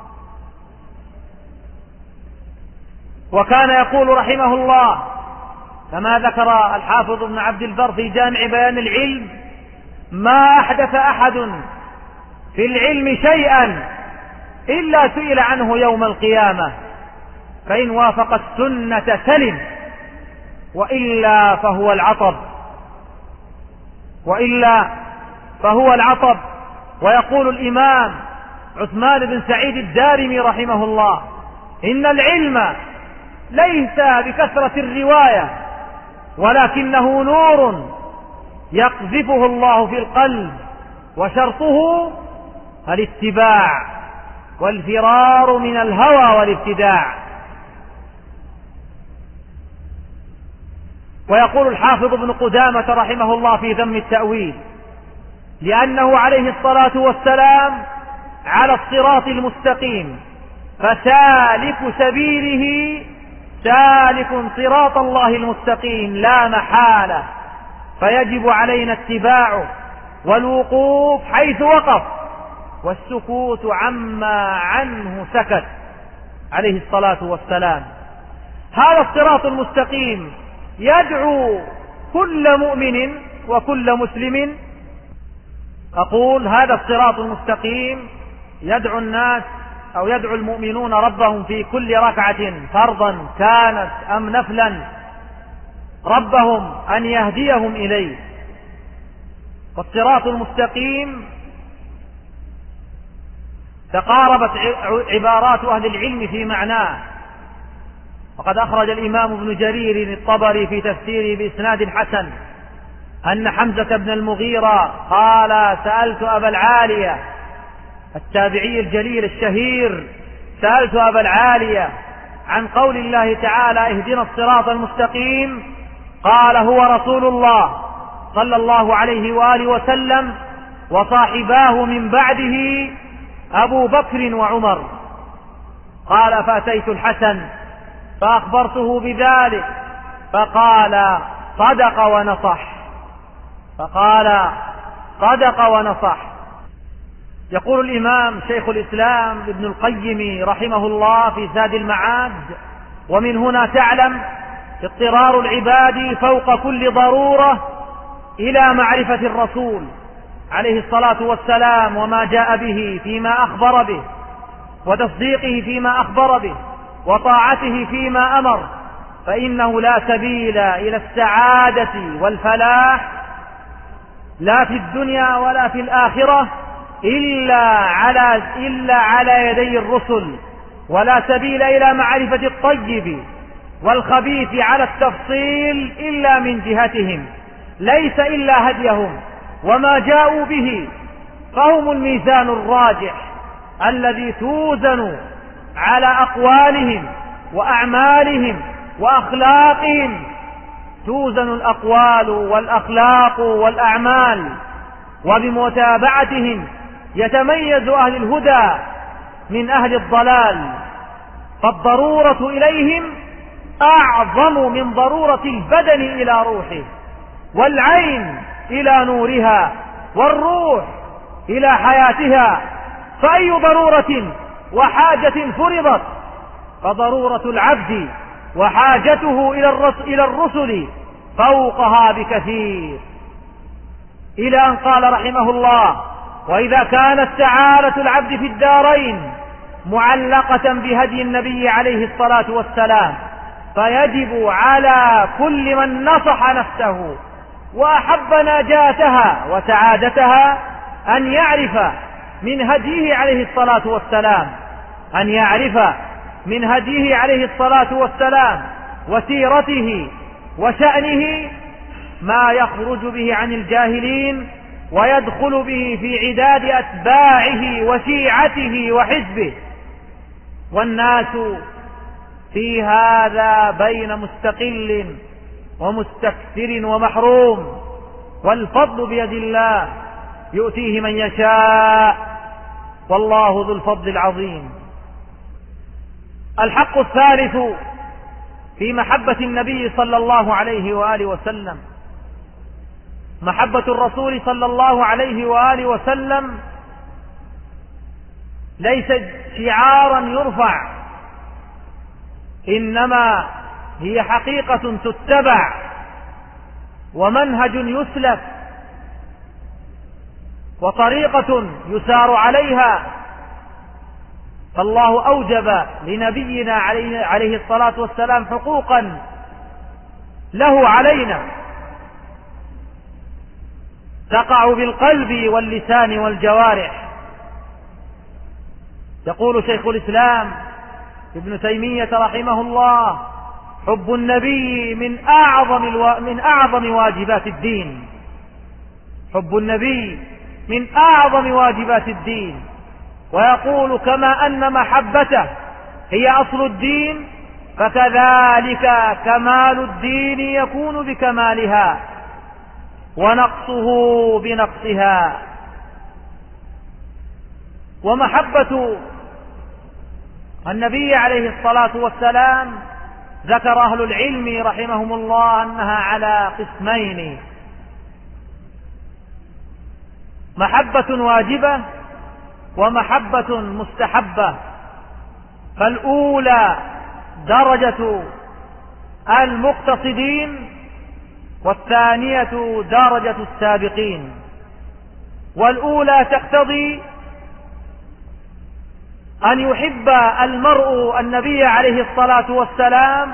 وكان يقول رحمه الله كما ذكر الحافظ ابن عبد البر في جامع بيان العلم: ما أحدث أحد في العلم شيئا إلا سئل عنه يوم القيامة، فإن وافق السنة سلم، وإلا فهو العطب. ويقول الإمام عثمان بن سعيد الدارمي رحمه الله: إن العلم ليس بكثرة الرواية، ولكنه نور يقذفه الله في القلب، وشرطه الاتباع والفرار من الهوى والابتداع. ويقول الحافظ ابن قدامة رحمه الله في ذم التأويل: لأنه عليه الصلاة والسلام على الصراط المستقيم، فسالك سبيله سالك صراط الله المستقيم لا محالة، فيجب علينا اتباعه والوقوف حيث وقف، والسكوت عما عنه سكت عليه الصلاة والسلام. هذا الصراط المستقيم يدعو كل مؤمن وكل مسلم. أقول هذا الصراط المستقيم يدعو الناس أو يدعو المؤمنون ربهم في كل ركعة فرضا كانت أم نفلا ربهم أن يهديهم إليه. والصراط المستقيم تقاربت عبارات أهل العلم في معناه، وقد أخرج الإمام ابن جرير الطبري في تفسيره بإسناد حسن أن حمزة بن المغيرة قال: سألت أبا العالية التابعي الجليل الشهير، سألت أبا العالية عن قول الله تعالى: اهدنا الصراط المستقيم، قال: هو رسول الله صلى الله عليه وآله وسلم وصاحباه من بعده أبو بكر وعمر. قال: فأتيت الحسن فأخبرته بذلك، فقال: صدق ونصح. يقول الإمام شيخ الإسلام ابن القيم رحمه الله في زاد المعاد: ومن هنا تعلم اضطرار العباد فوق كل ضرورة إلى معرفة الرسول عليه الصلاة والسلام وما جاء به فيما أخبر به، وتصديقه فيما أخبر به، وطاعته فيما أمر، فإنه لا سبيل إلى السعادة والفلاح لا في الدنيا ولا في الآخرة إلا على يدي الرسل، ولا سبيل إلى معرفة الطيب والخبيث على التفصيل إلا من جهتهم، ليس إلا هديهم وما جاءوا به، فهم الميزان الراجح الذي توزن على أقوالهم وأعمالهم وأخلاقهم، توزن الأقوال والأخلاق والأعمال، وبمتابعتهم يتميز أهل الهدى من أهل الضلال. فالضرورة إليهم أعظم من ضرورة البدن إلى روحه، والعين إلى نورها، والروح إلى حياتها. فأي ضرورة وحاجة فرضت فضرورة العبد وحاجته إلى الرسل فوقها بكثير، إلى أن قال رحمه الله: وإذا كانت سعادة العبد في الدارين معلقة بهدي النبي عليه الصلاة والسلام، فيجب على كل من نصح نفسه وأحب نجاتها وسعادتها أن يعرف من هديه عليه الصلاة والسلام، أن يعرف من هديه عليه الصلاة والسلام وسيرته وشأنه ما يخرج به عن الجاهلين ويدخل به في عداد أتباعه وشيعته وحزبه. والناس في هذا بين مستقل ومستكثر ومحروم، والفضل بيد الله يؤتيه من يشاء، والله ذو الفضل العظيم. الحق الثالث في محبة النبي صلى الله عليه وآله وسلم: محبة الرسول صلى الله عليه وآله وسلم ليست شعارا يرفع، إنما هي حقيقة تتبع ومنهج يسلك وطريقة يسار عليها. فالله أوجب لنبينا عليه الصلاة والسلام حقوقا له علينا تقع بالقلب واللسان والجوارح. يقول شيخ الإسلام ابن تيمية رحمه الله: حب النبي من أعظم واجبات الدين. حب النبي من أعظم واجبات الدين. ويقول: كما أن محبته هي أصل الدين، فكذلك كمال الدين يكون بكمالها ونقصه بنقصها. ومحبة النبي عليه الصلاة والسلام ذكر أهل العلم رحمهم الله أنها على قسمين: محبة واجبة ومحبة مستحبة. فالأولى درجة المقتصدين، والثانية درجة السابقين. والأولى تقتضي أن يحب المرء النبي عليه الصلاة والسلام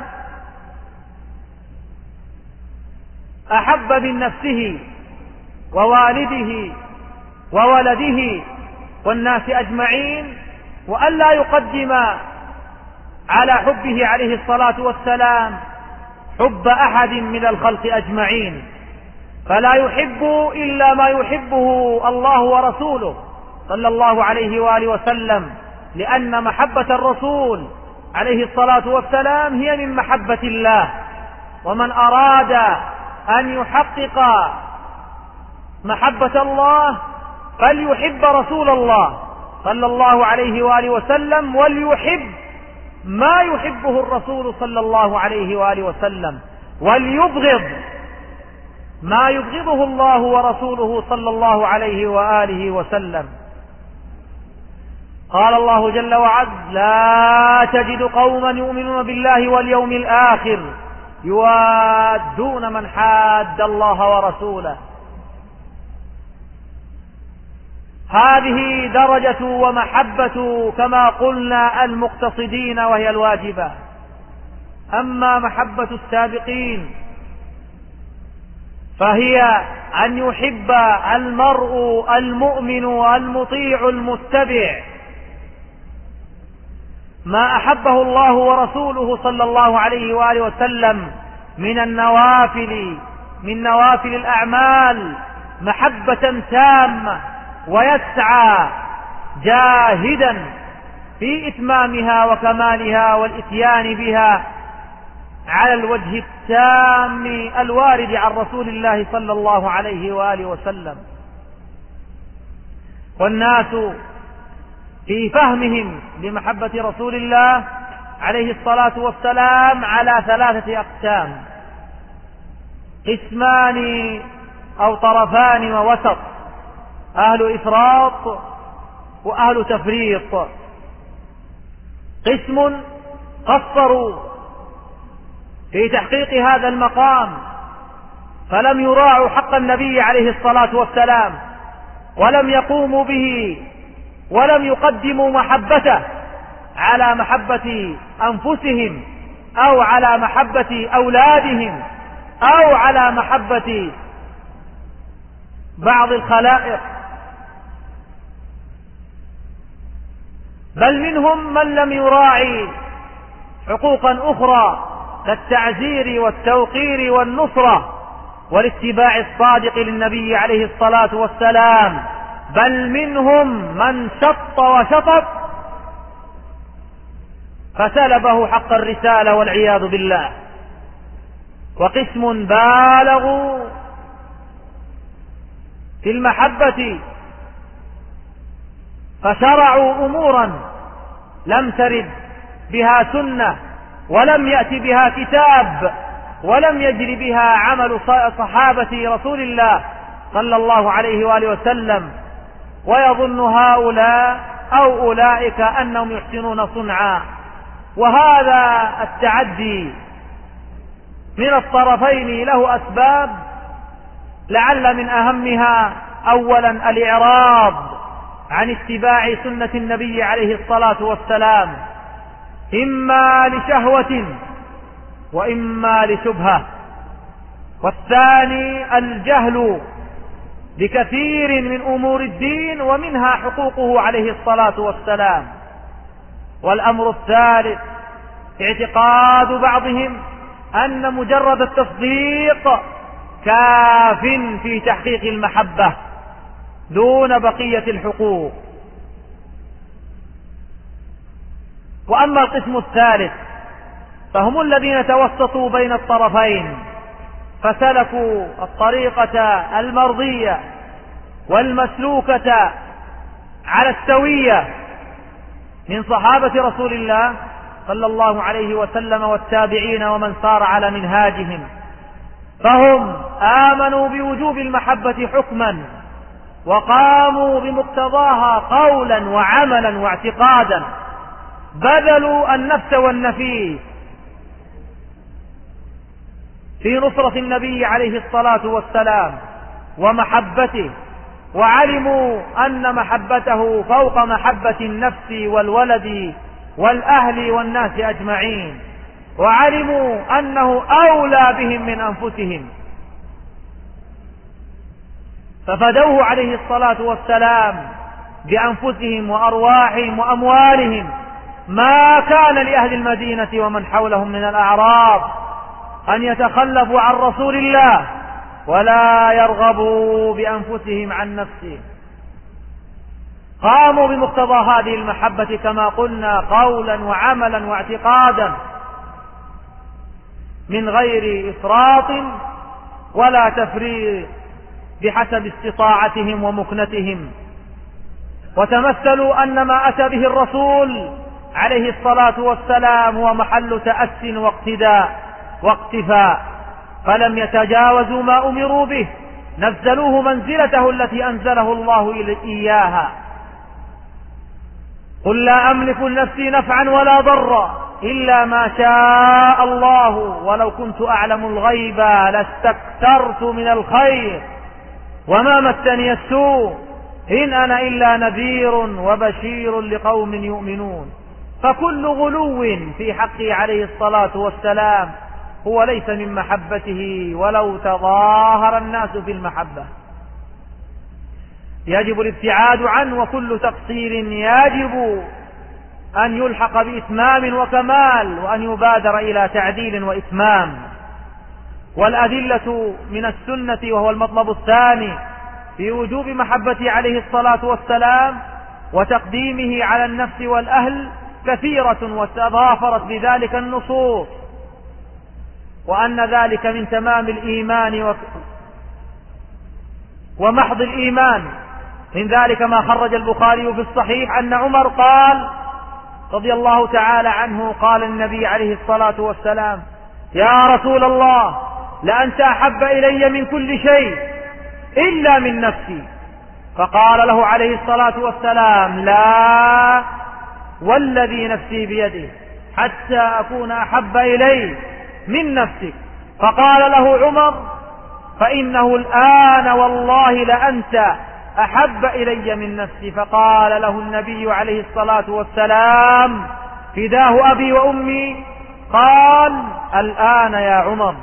أحب من نفسه ووالده وولده والناس أجمعين، وأن لا يقدم على حبه عليه الصلاة والسلام حب أحد من الخلق أجمعين، فلا يحب إلا ما يحبه الله ورسوله صلى الله عليه وآله وسلم، لأن محبة الرسول عليه الصلاة والسلام هي من محبة الله. ومن أراد أن يحقق محبة الله فليحب رسول الله صلى الله عليه وآله وسلم، وليحب ما يحبه الرسول صلى الله عليه وآله وسلم، وليبغض ما يبغضه الله ورسوله صلى الله عليه وآله وسلم. قال الله جل وعلا: لا تجد قوما يؤمنون بالله واليوم الآخر يوادون من حاد الله ورسوله. هذه درجة ومحبة كما قلنا المقتصدين، وهي الواجبة. أما محبة السابقين فهي أن يحب المرء المؤمن المطيع المتبع ما أحبه الله ورسوله صلى الله عليه وآله وسلم من نوافل الأعمال محبة تامة، ويسعى جاهدا في إتمامها وكمالها والإتيان بها على الوجه التام الوارد عن رسول الله صلى الله عليه وآله وسلم. والناس في فهمهم لمحبة رسول الله عليه الصلاة والسلام على 3 أقسام: قسمان أو طرفان ووسط، أهل إفراط وأهل تفريط. قسم قصروا في تحقيق هذا المقام فلم يراعوا حق النبي عليه الصلاة والسلام، ولم يقوموا به، ولم يقدموا محبته على محبة أنفسهم أو على محبة أولادهم أو على محبة بعض الخلائق، بل منهم من لم يراعي حقوقا أخرى كالتعزير والتوقير والنصرة والاتباع الصادق للنبي عليه الصلاة والسلام، بل منهم من شط وشطط فسلبه حق الرسالة والعياذ بالله. وقسم بالغوا في المحبة فشرعوا أمورا لم ترد بها سنة، ولم يأت بها كتاب، ولم يجر بها عمل صحابة رسول الله صلى الله عليه وآله وسلم، ويظن هؤلاء أو أولئك أنهم يحسنون صنعا. وهذا التعدي من الطرفين له أسباب، لعل من أهمها أولا الإعراض عن اتباع سنة النبي عليه الصلاة والسلام، إما لشهوة وإما لشبهة. والثاني الجهل بكثير من أمور الدين ومنها حقوقه عليه الصلاة والسلام. والأمر الثالث اعتقاد بعضهم أن مجرد التصديق كاف في تحقيق المحبة دون بقية الحقوق. وأما القسم الثالث فهم الذين توسطوا بين الطرفين، فسلكوا الطريقة المرضية والمسلوكة على السوية من صحابة رسول الله صلى الله عليه وسلم والتابعين ومن سار على منهاجهم، فهم آمنوا بوجوب المحبة حكما وقاموا بمقتضاها قولا وعملا واعتقادا، بذلوا النفس والنفيس في نصرة النبي عليه الصلاة والسلام ومحبته، وعلموا أن محبته فوق محبة النفس والولد والأهل والناس أجمعين، وعلموا أنه أولى بهم من أنفسهم، ففدوه عليه الصلاة والسلام بأنفسهم وأرواحهم وأموالهم، ما كان لأهل المدينة ومن حولهم من الأعراب أن يتخلفوا عن رسول الله ولا يرغبوا بأنفسهم عن نفسهم. قاموا بمقتضى هذه المحبة كما قلنا قولا وعملا واعتقادا من غير إفراط ولا تفريط بحسب استطاعتهم ومكنتهم، وتمثلوا أن ما أتى به الرسول عليه الصلاة والسلام هو محل تأس واقتداء واقتفاء، فلم يتجاوزوا ما أمروا به، نزلوه منزلته التي أنزله الله إياها. قل لا أملك لنفسي نفعا ولا ضرا إلا ما شاء الله ولو كنت أعلم الغيب لاستكثرت من الخير وما مسني السوء إن أنا إلا نذير وبشير لقوم يؤمنون. فكل غلو في حقه عليه الصلاة والسلام هو ليس من محبته ولو تظاهر الناس في المحبة، يجب الابتعاد عنه، وكل تقصير يجب أن يلحق بإتمام وكمال، وأن يبادر إلى تعديل وإتمام. والأدلة من السنة وهو المطلب الثاني في وجوب محبة عليه الصلاة والسلام وتقديمه على النفس والأهل كثيرة، وتضافرت بذلك النصوص، وأن ذلك من تمام الإيمان ومحض الإيمان. من ذلك ما خرج البخاري في الصحيح أن عمر قال رضي الله تعالى عنه قال النبي عليه الصلاة والسلام: يا رسول الله لأنت أحب إلي من كل شيء إلا من نفسي. فقال له عليه الصلاة والسلام: لا والذي نفسي بيده حتى أكون أحب إليه من نفسك. فقال له عمر: فإنه الآن والله لأنت أحب إلي من نفسي. فقال له النبي عليه الصلاة والسلام: فداه أبي وأمي. قال: الآن يا عمر.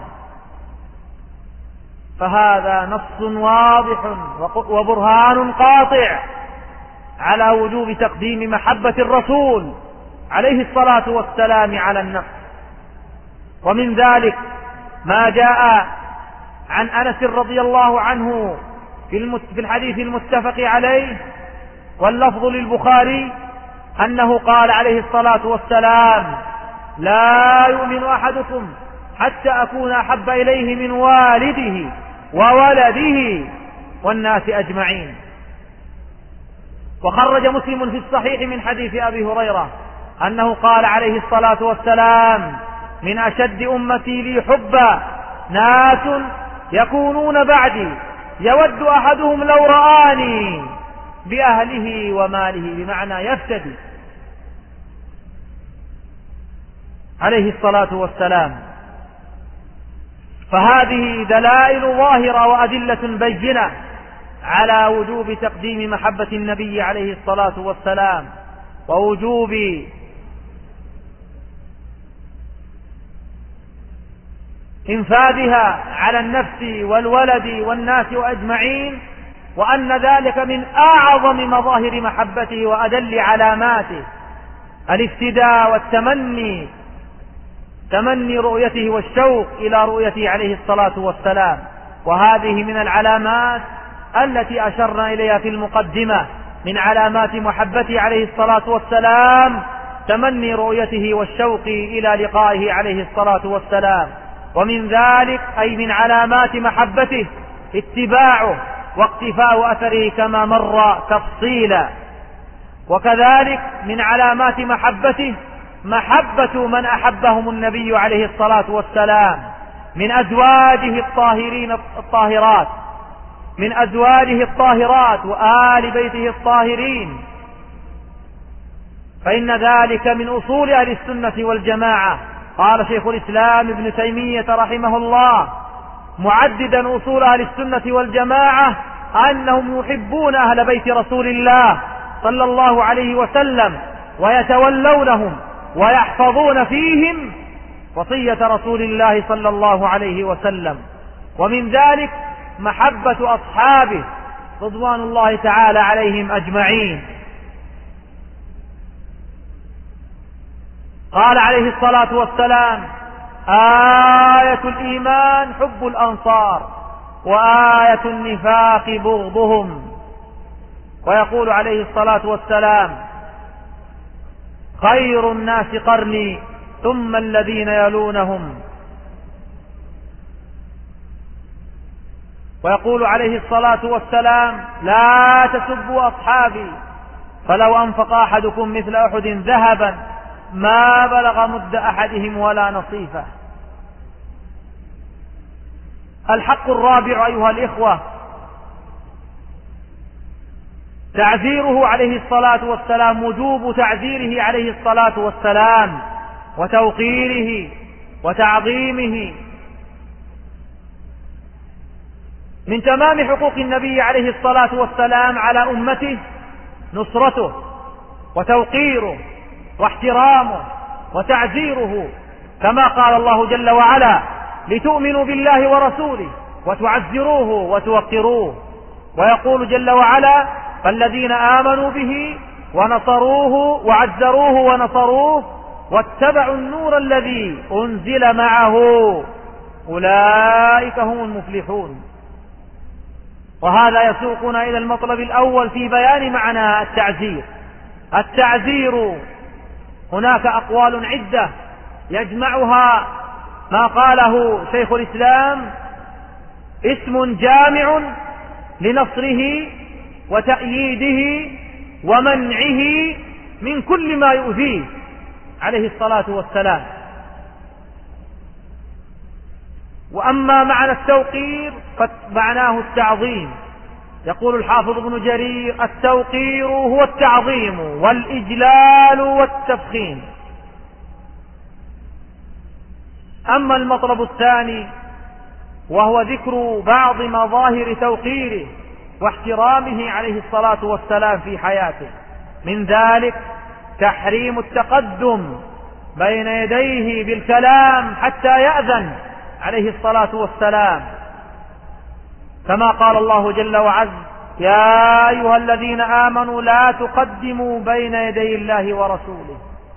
فهذا نص واضح وبرهان قاطع على وجوب تقديم محبة الرسول عليه الصلاة والسلام على النفس. ومن ذلك ما جاء عن أنس رضي الله عنه في الحديث المتفق عليه واللفظ للبخاري أنه قال عليه الصلاة والسلام: لا يؤمن أحدكم حتى أكون أحب إليه من والده وولده والناس أجمعين. وخرج مسلم في الصحيح من حديث أبي هريرة أنه قال عليه الصلاة والسلام: من أشد أمتي لي حبا ناس يكونون بعدي يود أحدهم لو رآني بأهله وماله، بمعنى يفتدي عليه الصلاة والسلام. فهذه دلائل ظاهرة وأدلة بينة على وجوب تقديم محبة النبي عليه الصلاة والسلام، ووجوب إنفاذها على النفس والولد والناس أجمعين، وأن ذلك من أعظم مظاهر محبته وأدل علاماته الافتداء والتمني، تمني رؤيته والشوق إلى رؤيته عليه الصلاة والسلام. وهذه من العلامات التي أشرنا إليها في المقدمة من علامات محبته عليه الصلاة والسلام تمني رؤيته والشوق إلى لقائه عليه الصلاة والسلام. ومن ذلك أي من علامات محبته اتباعه واقتفاء أثره كما مر تفصيلا. وكذلك من علامات محبته محبة من أحبهم النبي عليه الصلاة والسلام من أزواجه الطاهرين الطاهرات، من أزواجه الطاهرات وآل بيته الطاهرين، فإن ذلك من أصول أهل السنة والجماعة. قال شيخ الإسلام ابن تيمية رحمه الله معددا أصول أهل السنة والجماعة أنهم يحبون أهل بيت رسول الله صلى الله عليه وسلم ويتولونهم ويحفظون فيهم وصية رسول الله صلى الله عليه وسلم. ومن ذلك محبة أصحابه رضوان الله تعالى عليهم أجمعين. قال عليه الصلاة والسلام: آية الإيمان حب الأنصار وآية النفاق بغضهم. ويقول عليه الصلاة والسلام: خير الناس قرني ثم الذين يلونهم. ويقول عليه الصلاة والسلام: لا تسبوا أصحابي فلو أنفق أحدكم مثل أحد ذهبا ما بلغ مد أحدهم ولا نصيفه. الحق الرابع أيها الإخوة تعزيره عليه الصلاة والسلام، وجوب تعزيره عليه الصلاة والسلام وتوقيره وتعظيمه. من تمام حقوق النبي عليه الصلاة والسلام على أمته نصرته وتوقيره واحترامه وتعزيره، كما قال الله جل وعلا: لتؤمنوا بالله ورسوله وتعزروه وتوقروه. ويقول جل وعلا: فالذين آمنوا به ونصروه وعزروه ونصروه واتبعوا النور الذي أنزل معه أولئك هم المفلحون. وهذا يسوقنا إلى المطلب الأول في بيان معنى التعزير. التعزير هناك أقوال عدة يجمعها ما قاله شيخ الإسلام: اسم جامع لنصره وتأييده ومنعه من كل ما يؤذيه عليه الصلاة والسلام. وأما معنى التوقير فمعناه التعظيم. يقول الحافظ ابن جرير: التوقير هو التعظيم والإجلال والتفخيم. أما المطلب الثاني وهو ذكر بعض مظاهر توقيره واحترامه عليه الصلاة والسلام في حياته. من ذلك تحريم التقدم بين يديه بالكلام حتى يأذن عليه الصلاة والسلام، كما قال الله جل وعز: يا أيها الذين آمنوا لا تقدموا بين يدي الله ورسوله.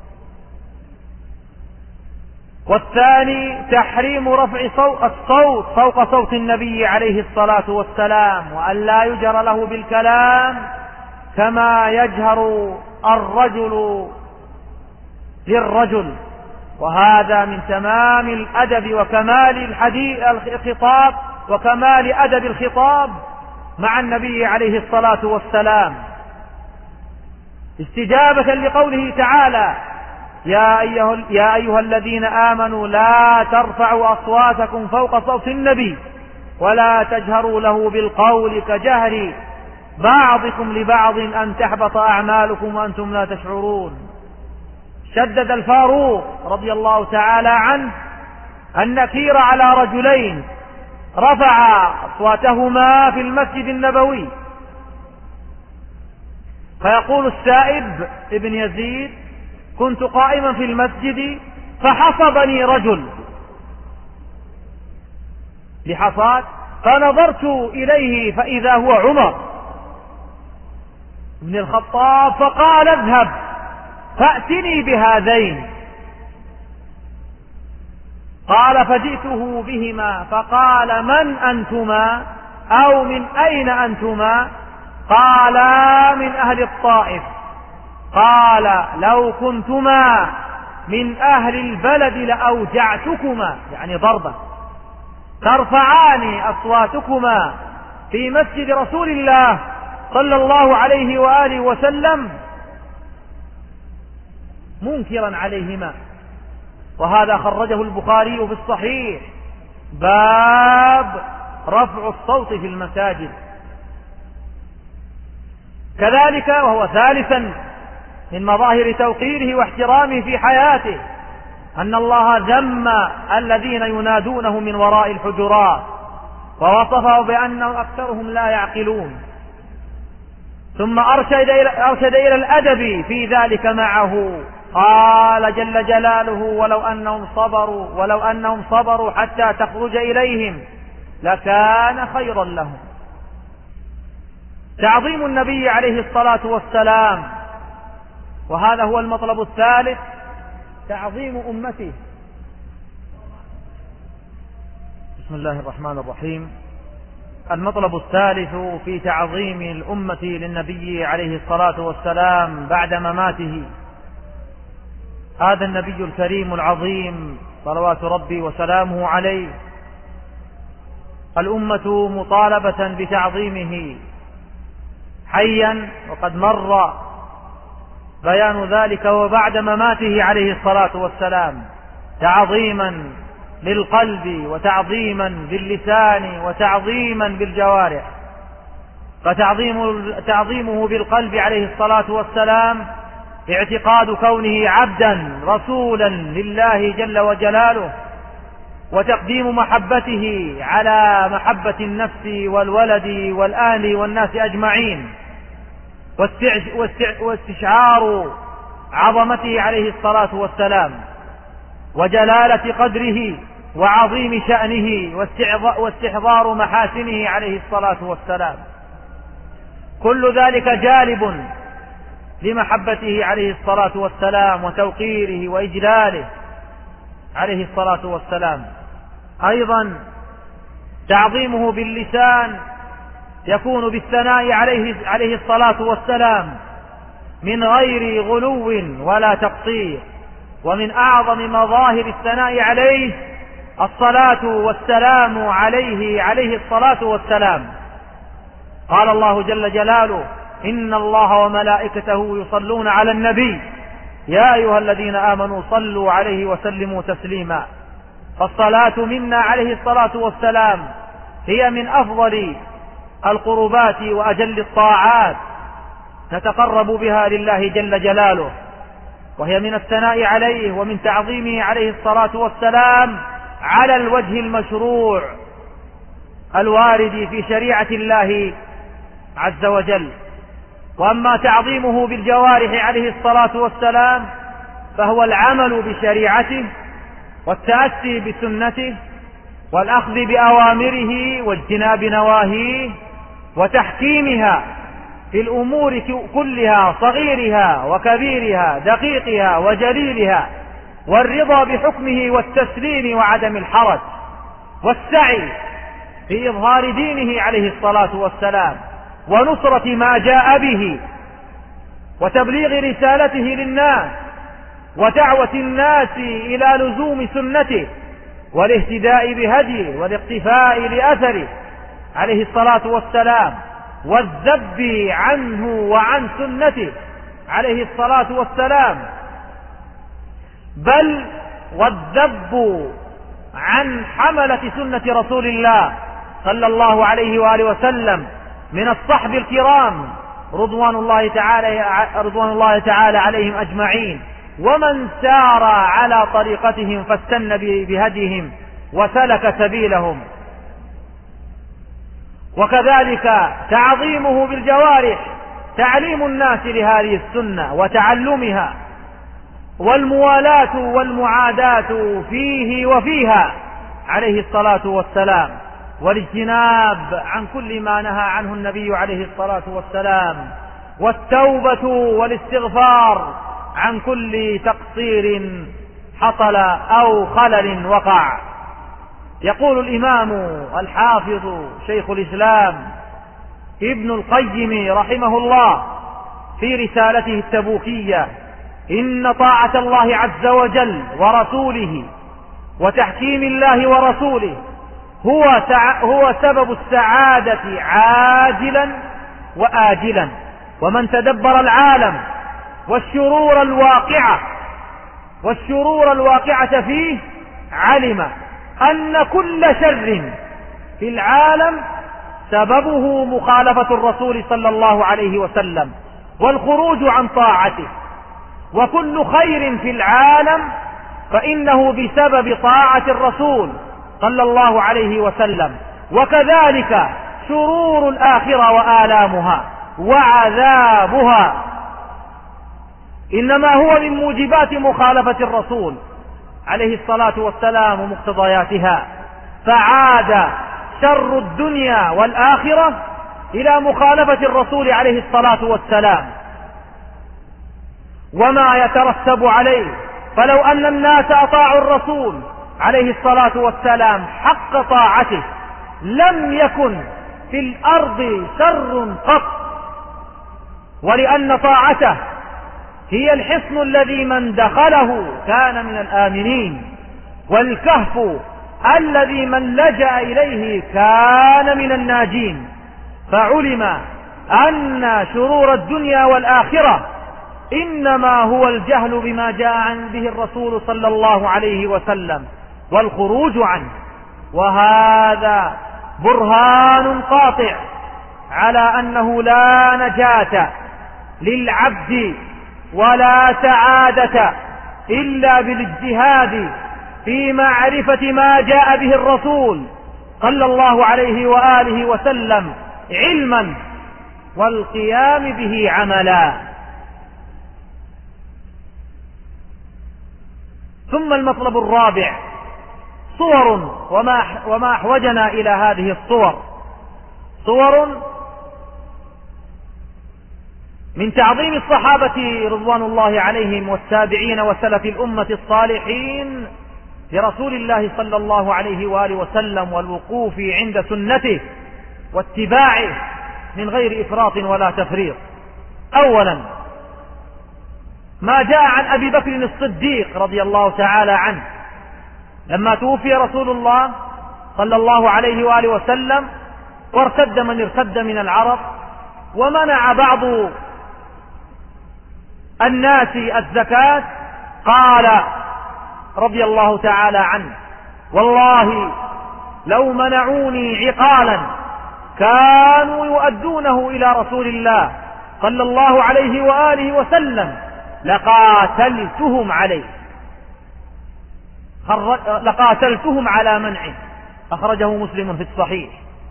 والثاني تحريم رفع الصوت فوق صوت النبي عليه الصلاة والسلام، وأن لا يجهر له بالكلام كما يجهر الرجل للرجل، وهذا من تمام الأدب وكمال الخطاب وكمال أدب الخطاب مع النبي عليه الصلاة والسلام، استجابة لقوله تعالى: يا أيها الذين آمنوا لا ترفعوا أصواتكم فوق صوت النبي ولا تجهروا له بالقول كجهر بعضكم لبعض أن تحبط أعمالكم وأنتم لا تشعرون. شدد الفاروق رضي الله تعالى عنه النكير على رجلين رفعا أصواتهما في المسجد النبوي، فيقول السائب ابن يزيد: كنت قائما في المسجد فحصبني رجل بحصاد، فنظرت إليه فإذا هو عمر بن الخطاب، فقال: اذهب فأتني بهذين. قال: فجئته بهما، فقال: من أنتما أو من أين أنتما؟ قالا: من أهل الطائف. قال: لو كنتما من أهل البلد لأوجعتكما، يعني ضربة، ترفعان أصواتكما في مسجد رسول الله صلى الله عليه وآله وسلم منكرا عليهما. وهذا خرجه البخاري في الصحيح، باب رفع الصوت في المساجد. كذلك وهو ثالثا من مظاهر توقيره واحترامه في حياته أن الله ذم الذين ينادونه من وراء الحجرات، ووصفه بأنهم أكثرهم لا يعقلون، ثم أرشد إلى الأدب في ذلك معه. قال جل جلاله: ولو أنهم صبروا حتى تخرج إليهم لكان خيرا لهم. تعظيم النبي عليه الصلاة والسلام، وهذا هو المطلب الثالث، تعظيم أمته. بسم الله الرحمن الرحيم. المطلب الثالث في تعظيم الأمة للنبي عليه الصلاة والسلام بعد مماته. هذا النبي الكريم العظيم صلوات ربي وسلامه عليه، الأمة مطالبة بتعظيمه حيا، وقد مر بيان ذلك وبعد مماته عليه الصلاة والسلام، تعظيما للقلب وتعظيما باللسان وتعظيما بالجوارح. فتعظيمه بالقلب عليه الصلاة والسلام اعتقاد كونه عبدا رسولا لله جل وجلاله، وتقديم محبته على محبة النفس والولد والأهل والناس أجمعين، واستشعار عظمته عليه الصلاة والسلام وجلالة قدره وعظيم شأنه واستحضار محاسنه عليه الصلاة والسلام. كل ذلك جالب لمحبته عليه الصلاة والسلام وتوقيره وإجلاله عليه الصلاة والسلام. أيضا تعظيمه باللسان يكون بالثناء عليه الصلاة والسلام من غير غلو ولا تقصير. ومن أعظم مظاهر الثناء عليه الصلاة والسلام عليه الصلاة والسلام. قال الله جل جلاله: إن الله وملائكته يصلون على النبي يا أيها الذين آمنوا صلوا عليه وسلموا تسليما. فالصلاة منا عليه الصلاة والسلام هي من أفضل القربات وأجل الطاعات نتقرب بها لله جل جلاله، وهي من الثناء عليه ومن تعظيمه عليه الصلاة والسلام على الوجه المشروع الوارد في شريعة الله عز وجل. وأما تعظيمه بالجوارح عليه الصلاة والسلام فهو العمل بشريعته والتأسي بسنته والأخذ بأوامره واجتناب نواهيه وتحكيمها في الأمور كلها، صغيرها وكبيرها، دقيقها وجليلها، والرضا بحكمه والتسليم وعدم الحرج، والسعي في إظهار دينه عليه الصلاة والسلام ونصرة ما جاء به وتبليغ رسالته للناس ودعوة الناس إلى لزوم سنته والاهتداء بهديه والاقتفاء لأثره عليه الصلاة والسلام، والذب عنه وعن سنته عليه الصلاة والسلام، بل والذب عن حملة سنة رسول الله صلى الله عليه وآله وسلم من الصحب الكرام رضوان الله تعالى عليهم أجمعين، ومن سار على طريقتهم فاستنى بهديهم وسلك سبيلهم. وكذلك تعظيمه بالجوارح تعليم الناس لهذه السنة وتعلمها، والموالاة والمعاداة فيه وفيها عليه الصلاة والسلام، والاجتناب عن كل ما نهى عنه النبي عليه الصلاة والسلام، والتوبة والاستغفار عن كل تقصير حصل أو خلل وقع. يقول الإمام الحافظ شيخ الإسلام ابن القيم رحمه الله في رسالته التبوكية: إن طاعة الله عز وجل ورسوله وتحكيم الله ورسوله هو سبب السعادة عاجلا وآجلا. ومن تدبر العالم والشرور الواقعة فيه علم أن كل شر في العالم سببه مخالفة الرسول صلى الله عليه وسلم والخروج عن طاعته، وكل خير في العالم فإنه بسبب طاعة الرسول صلى الله عليه وسلم. وكذلك شرور الآخرة وآلامها وعذابها إنما هو من موجبات مخالفة الرسول عليه الصلاة والسلام ومقتضياتها، فعاد شر الدنيا والآخرة إلى مخالفة الرسول عليه الصلاة والسلام وما يترتب عليه. فلو أن الناس أطاعوا الرسول عليه الصلاة والسلام حق طاعته لم يكن في الأرض شر قط، ولأن طاعته هي الحصن الذي من دخله كان من الآمنين، والكهف الذي من لجأ إليه كان من الناجين. فعلم أن شرور الدنيا والآخرة إنما هو الجهل بما جاء به الرسول صلى الله عليه وسلم والخروج عنه، وهذا برهان قاطع على أنه لا نجاة للعبد ولا سعادة إلا بالاجتهاد في معرفة ما جاء به الرسول صلى الله عليه وآله وسلم علما والقيام به عملا. ثم المطلب الرابع صور، وما أحوجنا إلى هذه الصور، صور من تعظيم الصحابة رضوان الله عليهم والتابعين وسلف الأمة الصالحين لرسول الله صلى الله عليه وآله وسلم، والوقوف عند سنته واتباعه من غير إفراط ولا تفريط. أولا ما جاء عن أبي بكر الصديق رضي الله تعالى عنه لما توفي رسول الله صلى الله عليه وآله وسلم وارتد من ارتد من العرب، ومنع بعض الناس الزكاة، قال رضي الله تعالى عنه: والله لو منعوني عقالا كانوا يؤدونه إلى رسول الله صلى الله عليه وآله وسلم لقاتلتهم عليه، لقاتلتهم على منعه. أخرجه مسلم في الصحيح.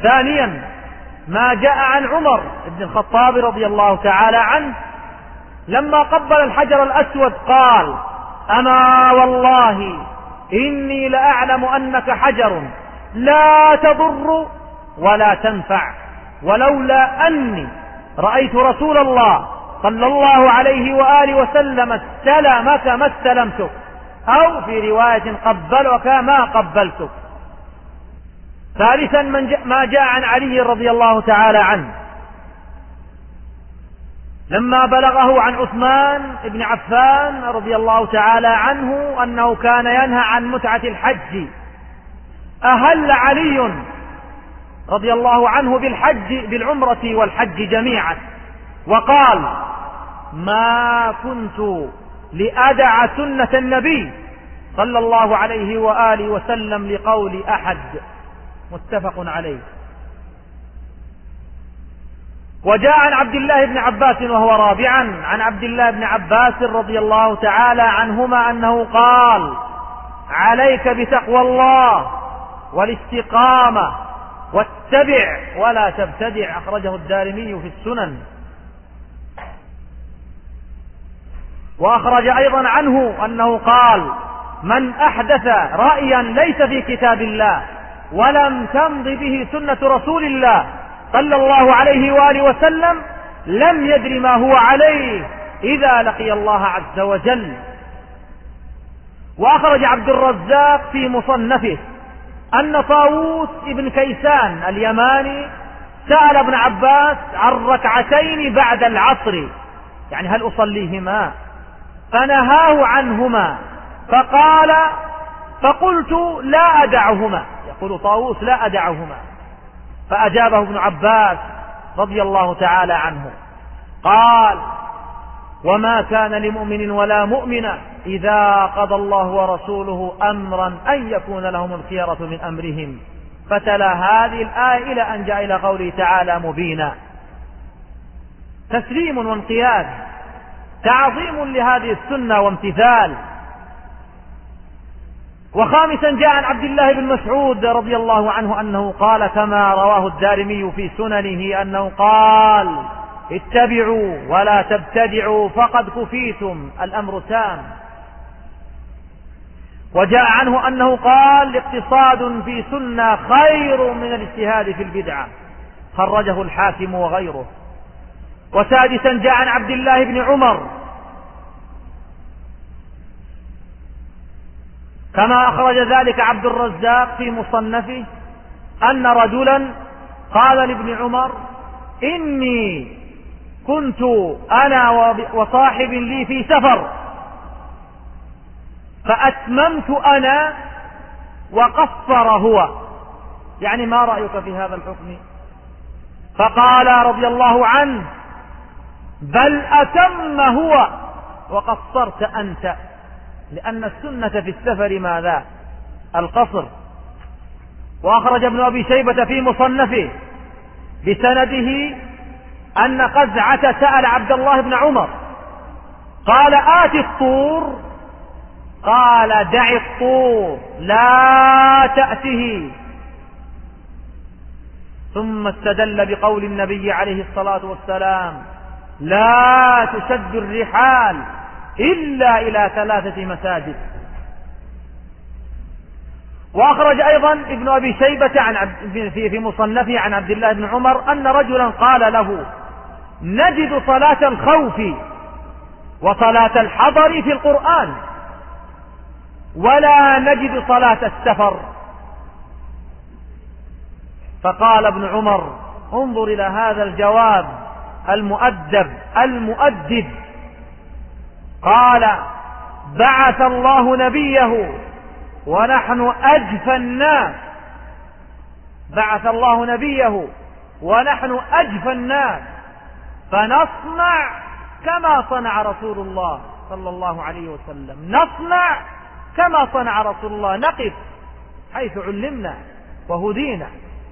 ثانيا ما جاء عن عمر بن الخطاب رضي الله تعالى عنه لما قبل الحجر الأسود قال: أما والله إني لأعلم أنك حجر لا تضر ولا تنفع، ولولا أني رأيت رسول الله صلى الله عليه وآله وسلم استلمك ما استلمتك، أو في رواية قبلك ما قبلتك. ثالثا ما جاء عن علي رضي الله تعالى عنه لما بلغه عن عثمان بن عفان رضي الله تعالى عنه أنه كان ينهى عن متعة الحج، أهل علي رضي الله عنه بالعمرة والحج جميعا، وقال: ما كنت لأدع سنة النبي صلى الله عليه وآله وسلم لقول أحد. متفق عليه. وجاء عن عبد الله بن عباس وهو رابعا عن عبد الله بن عباس رضي الله تعالى عنهما أنه قال: عليك بتقوى الله والاستقامة واتبع ولا تبتدع. أخرجه الدارمي في السنن. وأخرج أيضا عنه أنه قال: من أحدث رأيا ليس في كتاب الله ولم تمض به سنة رسول الله صلى الله عليه وآله وسلم لم يدر ما هو عليه إذا لقي الله عز وجل. وأخرج عبد الرزاق في مصنفه أن طاووس ابن كيسان اليماني سأل ابن عباس عن ركعتين بعد العصر، يعني هل أصليهما؟ فنهاه عنهما فقلت لا أدعهما، يقول طاووس لا أدعهما. فأجابه ابن عباس رضي الله تعالى عنه قال: وما كان لمؤمن ولا مؤمنة إذا قضى الله ورسوله أمرا أن يكون لهم الخيرة من أمرهم. فتلا هذه الآية إلى أن جاء إلى قوله تعالى مبينا. تسليم وانقياد، تعظيم لهذه السنة وامتثال. وخامسا جاء عن عبد الله بن مسعود رضي الله عنه أنه قال كما رواه الدارمي في سننه أنه قال: اتبعوا ولا تبتدعوا فقد كفيتم، الأمر تام. وجاء عنه أنه قال: الاقتصاد في سنة خير من الاجتهاد في البدعة. خرجه الحاكم وغيره. وسادسا جاء عن عبد الله بن عمر كما أخرج ذلك عبد الرزاق في مصنفه أن رجلا قال لابن عمر: إني كنت أنا وصاحب لي في سفر فأتممت أنا وقصر هو، يعني ما رأيك في هذا الحكم؟ فقال رضي الله عنه: بل أتم هو وقصرت أنت، لأن السنة في السفر ماذا؟ القصر. وأخرج ابن أبي شيبة في مصنفه بسنده أن قزعة سأل عبد الله بن عمر قال: آت الطور؟ قال: دع الطور لا تأته. ثم استدل بقول النبي عليه الصلاة والسلام: لا تشد الرحال إلا إلى 3 مساجد. وأخرج أيضا ابن أبي شيبة في مصنفه عن عبد الله بن عمر أن رجلا قال له: نجد صلاة الخوف وصلاة الحضر في القرآن ولا نجد صلاة السفر. فقال ابن عمر: انظر إلى هذا الجواب المؤدب. قال: بعث الله نبيه ونحن أجفى الناس، بعث الله نبيه ونحن أجفى الناس، فنصنع كما صنع رسول الله صلى الله عليه وسلم، نصنع كما صنع رسول الله، نقف حيث علمنا وهدينا.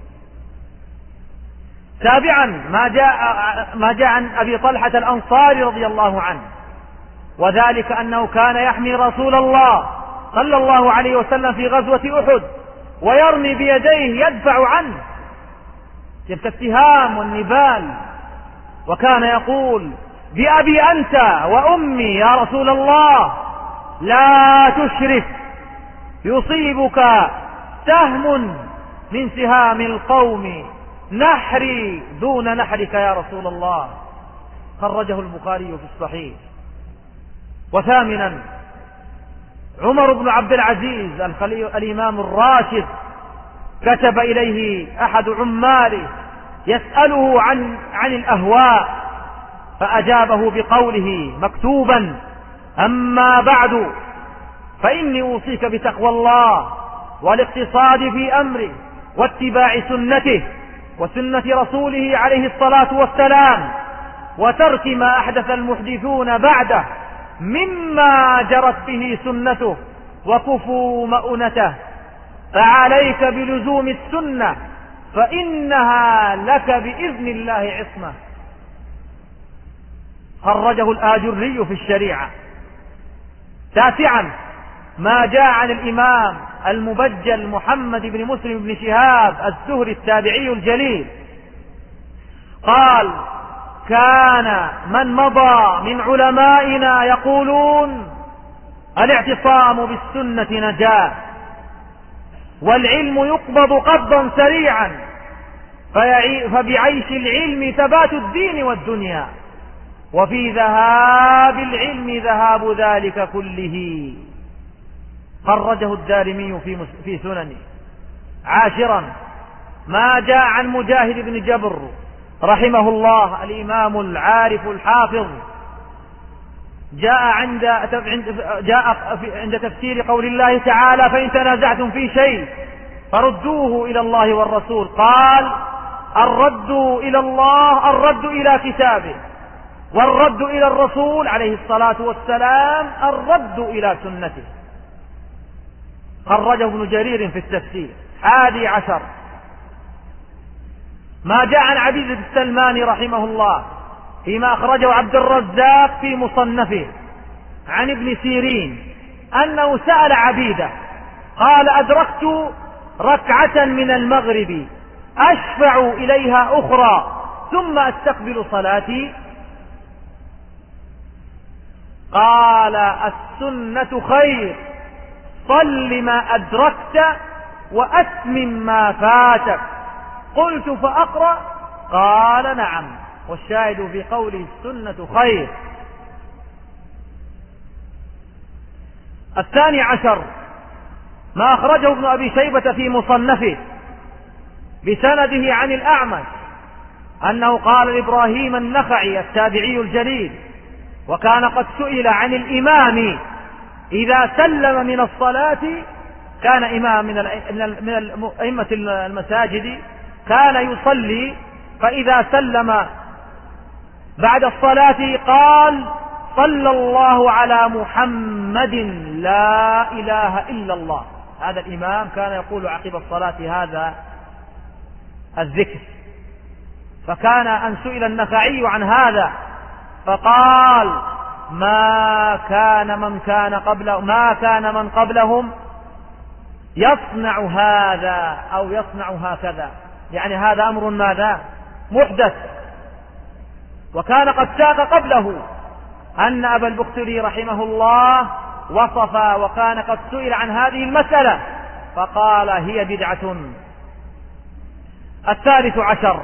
سابعا ما جاء عن أبي طلحة الأنصاري رضي الله عنه، وذلك أنه كان يحمي رسول الله صلى الله عليه وسلم في غزوة أحد ويرمي بيديه يدفع عنه، تلك التهام والنبال. وكان يقول: بأبي أنت وأمي يا رسول الله لا تشرك، يصيبك سهم من سهام القوم، نحري دون نحرك يا رسول الله. خرجه البخاري في الصحيح. وثامنا، عمر بن عبد العزيز الإمام الراشد كتب إليه أحد عماله يسأله عن الأهواء، فأجابه بقوله مكتوبا: أما بعد فإني أوصيك بتقوى الله والاقتصاد في أمره واتباع سنته وسنة رسوله عليه الصلاة والسلام، وترك ما أحدث المحدثون بعده مما جرت به سنته وكفوا مؤنته، فعليك بلزوم السنة فإنها لك بإذن الله عصمة. خرجه الآجري في الشريعة. تاسعا، ما جاء عن الإمام المبجل محمد بن مسلم بن شهاب الزهري التابعي الجليل قال: كان من مضى من علمائنا يقولون: الاعتصام بالسنة نجاة، والعلم يقبض قبضا سريعا، فبعيش العلم ثبات الدين والدنيا، وفي ذهاب العلم ذهاب ذلك كله. خرجه الدارمي في سننه. عاشرا، ما جاء عن مجاهد بن جبر رحمه الله الإمام العارف الحافظ، جاء عند تفسير قول الله تعالى: فإن تنازعتم في شيء فردوه إلى الله والرسول، قال: الرد إلى الله الرد إلى كتابه، والرد إلى الرسول عليه الصلاة والسلام الرد إلى سنته. خرجه ابن جرير في التفسير. 11، ما جاء عن عبيد السلماني رحمه الله فيما أخرجه عبد الرزاق في مصنفه عن ابن سيرين أنه سأل عبيدة قال: أدركت ركعة من المغرب أشفع إليها أخرى ثم أستقبل صلاتي، قال: السنة خير، صل ما أدركت وأتمم ما فاتك. قلت: فأقرأ؟ قال: نعم. والشاهد في قوله السنة خير. 12، ما أخرجه ابن أبي شيبة في مصنفه بسنده عن الأعمش أنه قال لإبراهيم النخعي التابعي الجليل، وكان قد سئل عن الإمام إذا سلم من الصلاة، كان إمام من أئمة المساجد، كان يصلي فإذا سلم بعد الصلاة قال: صلى الله على محمد لا إله إلا الله. هذا الإمام كان يقول عقب الصلاة هذا الذكر. فكان أن سئل النخعي عن هذا فقال: ما كان من قبلهم يصنع هذا أو يصنع هكذا، يعني هذا أمر ماذا؟ محدث. وكان قد ساق قبله أن أبا البختري رحمه الله وصف، وكان قد سئل عن هذه المسألة فقال: هي بدعة. 13،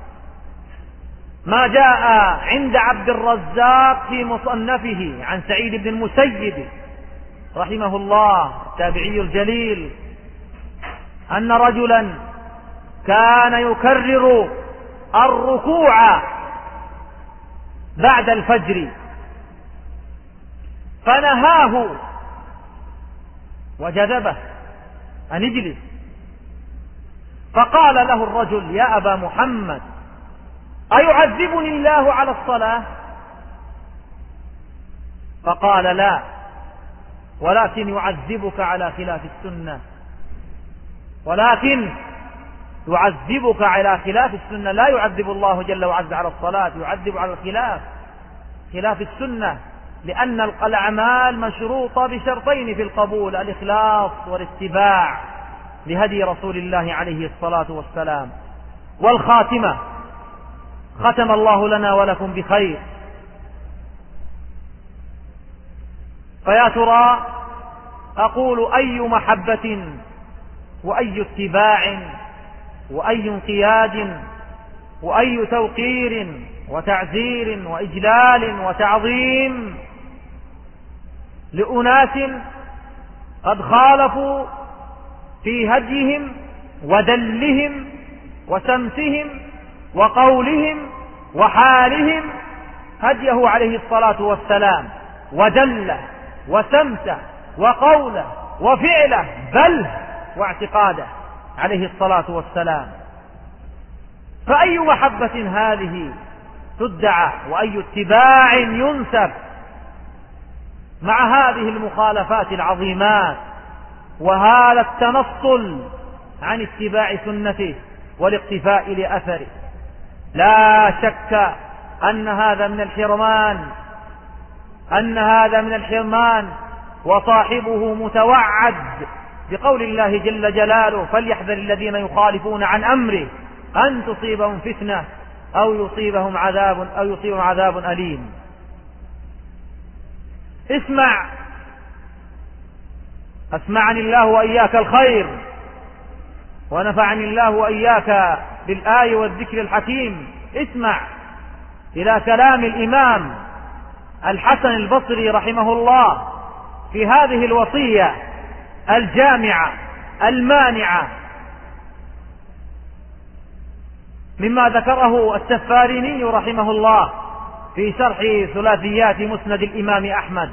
ما جاء عند عبد الرزاق في مصنفه عن سعيد بن المسيب رحمه الله التابعي الجليل أن رجلا كان يكرر الركوع بعد الفجر، فنهاه وجذبه أن اجلس، فقال له الرجل: يا أبا محمد، أيعذبني الله على الصلاة؟ فقال: لا، ولكن يعذبك على خلاف السنة، ولكن يعذبك على خلاف السنة. لا يعذب الله جل وعلا على الصلاة، يعذب على خلاف السنة، لأن الأعمال مشروطة بشرطين في القبول: الإخلاص والاتباع لهدي رسول الله عليه الصلاة والسلام. والخاتمة. ختم الله لنا ولكم بخير. فيا ترى أقول أي محبة وأي اتباع وأي انقياد وأي توقير وتعزير وإجلال وتعظيم لأناس قد خالفوا في هديهم ودلهم وسمتهم وقولهم وحالهم هديه عليه الصلاة والسلام، ودله وسمته وقوله وفعله بل واعتقاده عليه الصلاة والسلام. فأي محبة هذه تدعى وأي اتباع ينسب مع هذه المخالفات العظيمات وهذا التنصل عن اتباع سنته والاقتفاء لأثره؟ لا شك أن هذا من الحرمان وصاحبه متوعد بقول الله جل جلاله: فليحذر الذين يخالفون عن أمره أن تصيبهم فتنة أو يصيبهم عذاب أليم. أسمعني الله وإياك الخير، ونفعني الله وإياك بالآية والذكر الحكيم. اسمع إلى كلام الإمام الحسن البصري رحمه الله في هذه الوصية الجامعة المانعة مما ذكره السفاريني رحمه الله في شرح ثلاثيات مسند الإمام أحمد.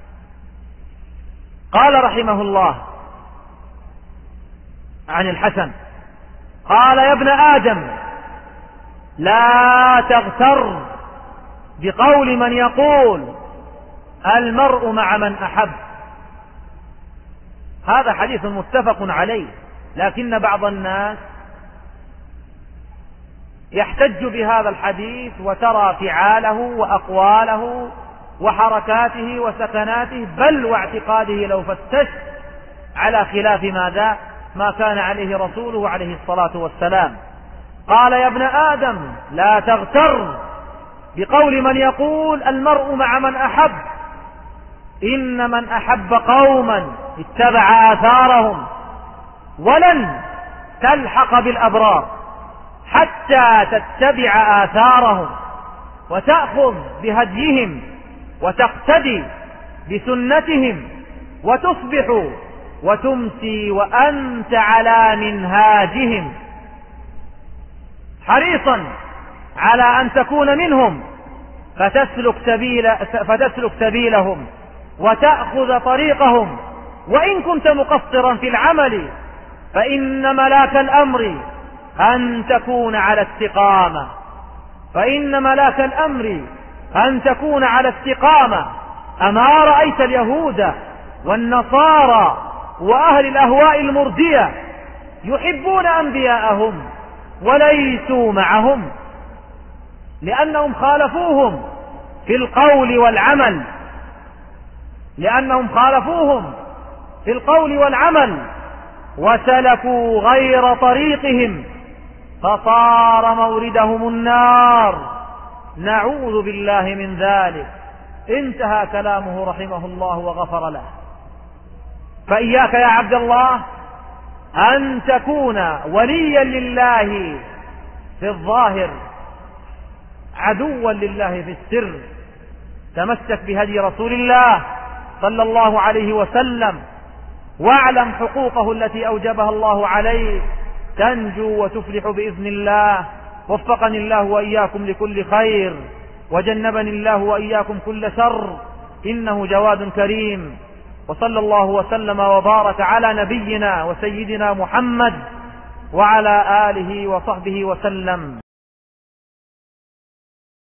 قال رحمه الله عن الحسن قال: يا ابن آدم، لا تغتر بقول من يقول المرء مع من أحب. هذا حديث متفق عليه، لكن بعض الناس يحتج بهذا الحديث وترى فعاله وأقواله وحركاته وسكناته بل واعتقاده لو فتشت على خلاف ما كان عليه رسوله عليه الصلاة والسلام. قال: يا ابن آدم، لا تغتر بقول من يقول المرء مع من أحب، إن من أحب قوما اتبع آثارهم ولن تلحق بالأبرار حتى تتبع آثارهم وتأخذ بهديهم وتقتدي بسنتهم وتصبح وتمسي وأنت على منهاجهم، حريصا على أن تكون منهم فتسلك سبيلهم وتأخذ طريقهم، وإن كنت مقصرا في العمل فإن ملاك الأمر أن تكون على استقامة. أما رأيت اليهود والنصارى وأهل الأهواء المردية يحبون أنبياءهم وليسوا معهم، لأنهم خالفوهم في القول والعمل وسلكوا غير طريقهم فصار موردهم النار، نعوذ بالله من ذلك. انتهى كلامه رحمه الله وغفر له. فإياك يا عبد الله أن تكون وليا لله في الظاهر عدوا لله في السر. تمسك بهدي رسول الله صلى الله عليه وسلم، واعلم حقوقه التي أوجبها الله عليك، تنجو وتفلح بإذن الله. وفقني الله وإياكم لكل خير، وجنبني الله وإياكم كل شر، إنه جواد كريم. وصلى الله وسلم وبارك على نبينا وسيدنا محمد وعلى آله وصحبه وسلم.